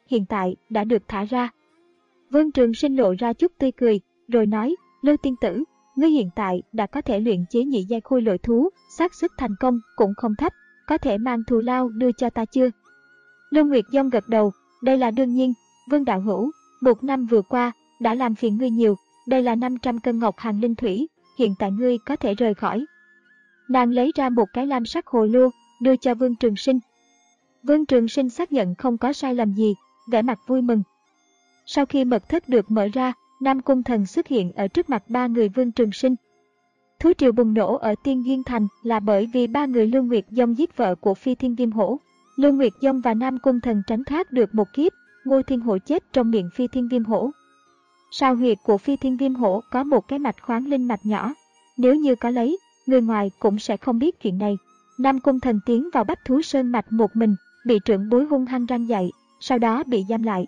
hiện tại đã được thả ra. Vương Trường Sinh lộ ra chút tươi cười, rồi nói, Lưu tiên tử, ngươi hiện tại đã có thể luyện chế nhị giai khôi lỗi thú, xác suất thành công cũng không thấp, có thể mang thù lao đưa cho ta chưa? Lưu Nguyệt Dông gật đầu, đây là đương nhiên, Vương đạo hữu, một năm vừa qua, đã làm phiền ngươi nhiều, đây là năm trăm cân ngọc hàng linh thủy, hiện tại ngươi có thể rời khỏi. Nàng lấy ra một cái lam sắc hồ lô, đưa cho Vương Trường Sinh. Vương Trường Sinh xác nhận không có sai lầm gì, vẻ mặt vui mừng. Sau khi mật thất được mở ra, Nam Cung Thần xuất hiện ở trước mặt ba người Vương Trường Sinh. Thú triều bùng nổ ở Tiên Duyên Thành là bởi vì ba người Lưu Nguyệt Dông giết vợ của Phi Thiên Viêm Hổ. Lưu Nguyệt Dông và Nam Cung Thần tránh thoát được một kiếp, Ngô Thiên Hổ chết trong miệng Phi Thiên Viêm Hổ. Sao huyệt của Phi Thiên Viêm Hổ có một cái mạch khoáng linh mạch nhỏ, nếu như có lấy, người ngoài cũng sẽ không biết chuyện này. Nam Cung Thần tiến vào Bách Thú Sơn mạch một mình, bị trưởng bối hung hăng răng dạy, sau đó bị giam lại.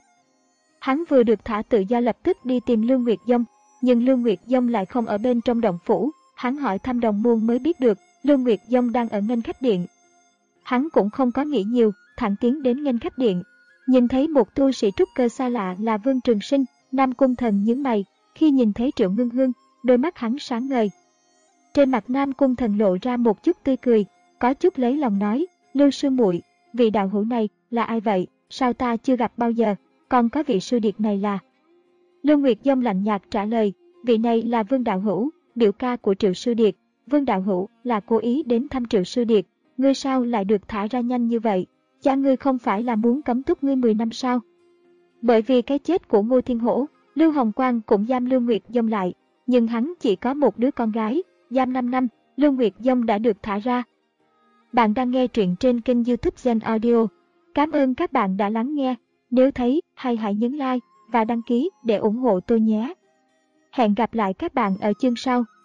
Hắn vừa được thả tự do lập tức đi tìm Lưu Nguyệt Dông, nhưng Lưu Nguyệt Dông lại không ở bên trong động phủ. Hắn hỏi thăm đồng môn mới biết được, Lưu Nguyệt Dông đang ở nghênh khách điện. Hắn cũng không có nghĩ nhiều, thẳng tiến đến nghênh khách điện. Nhìn thấy một tu sĩ trúc cơ xa lạ là Vương Trường Sinh, Nam Cung Thần nhướng mày, khi nhìn thấy Triệu Ngưng Hương, đôi mắt hắn sáng ngời. Trên mặt Nam Cung Thần lộ ra một chút tươi cười, có chút lấy lòng nói, Lưu sư muội, vị đạo hữu này là ai vậy, sao ta chưa gặp bao giờ, còn có vị sư điệt này là... Lưu Nguyệt Dông lạnh nhạt trả lời, vị này là Vương đạo hữu, biểu ca của Triệu sư điệt. Vương đạo hữu là cố ý đến thăm Triệu sư điệt, ngươi sao lại được thả ra nhanh như vậy, cha ngươi không phải là muốn cấm túc ngươi mười năm sao? Bởi vì cái chết của Ngô Thiên Hổ, Lưu Hồng Quang cũng giam Lưu Nguyệt Dông lại, nhưng hắn chỉ có một đứa con gái, giam năm năm, Lưu Nguyệt Dông đã được thả ra. Bạn đang nghe truyện trên kênh YouTube Gen Audio. Cảm ơn các bạn đã lắng nghe, nếu thấy hay hãy nhấn like và đăng ký để ủng hộ tôi nhé. Hẹn gặp lại các bạn ở chương sau.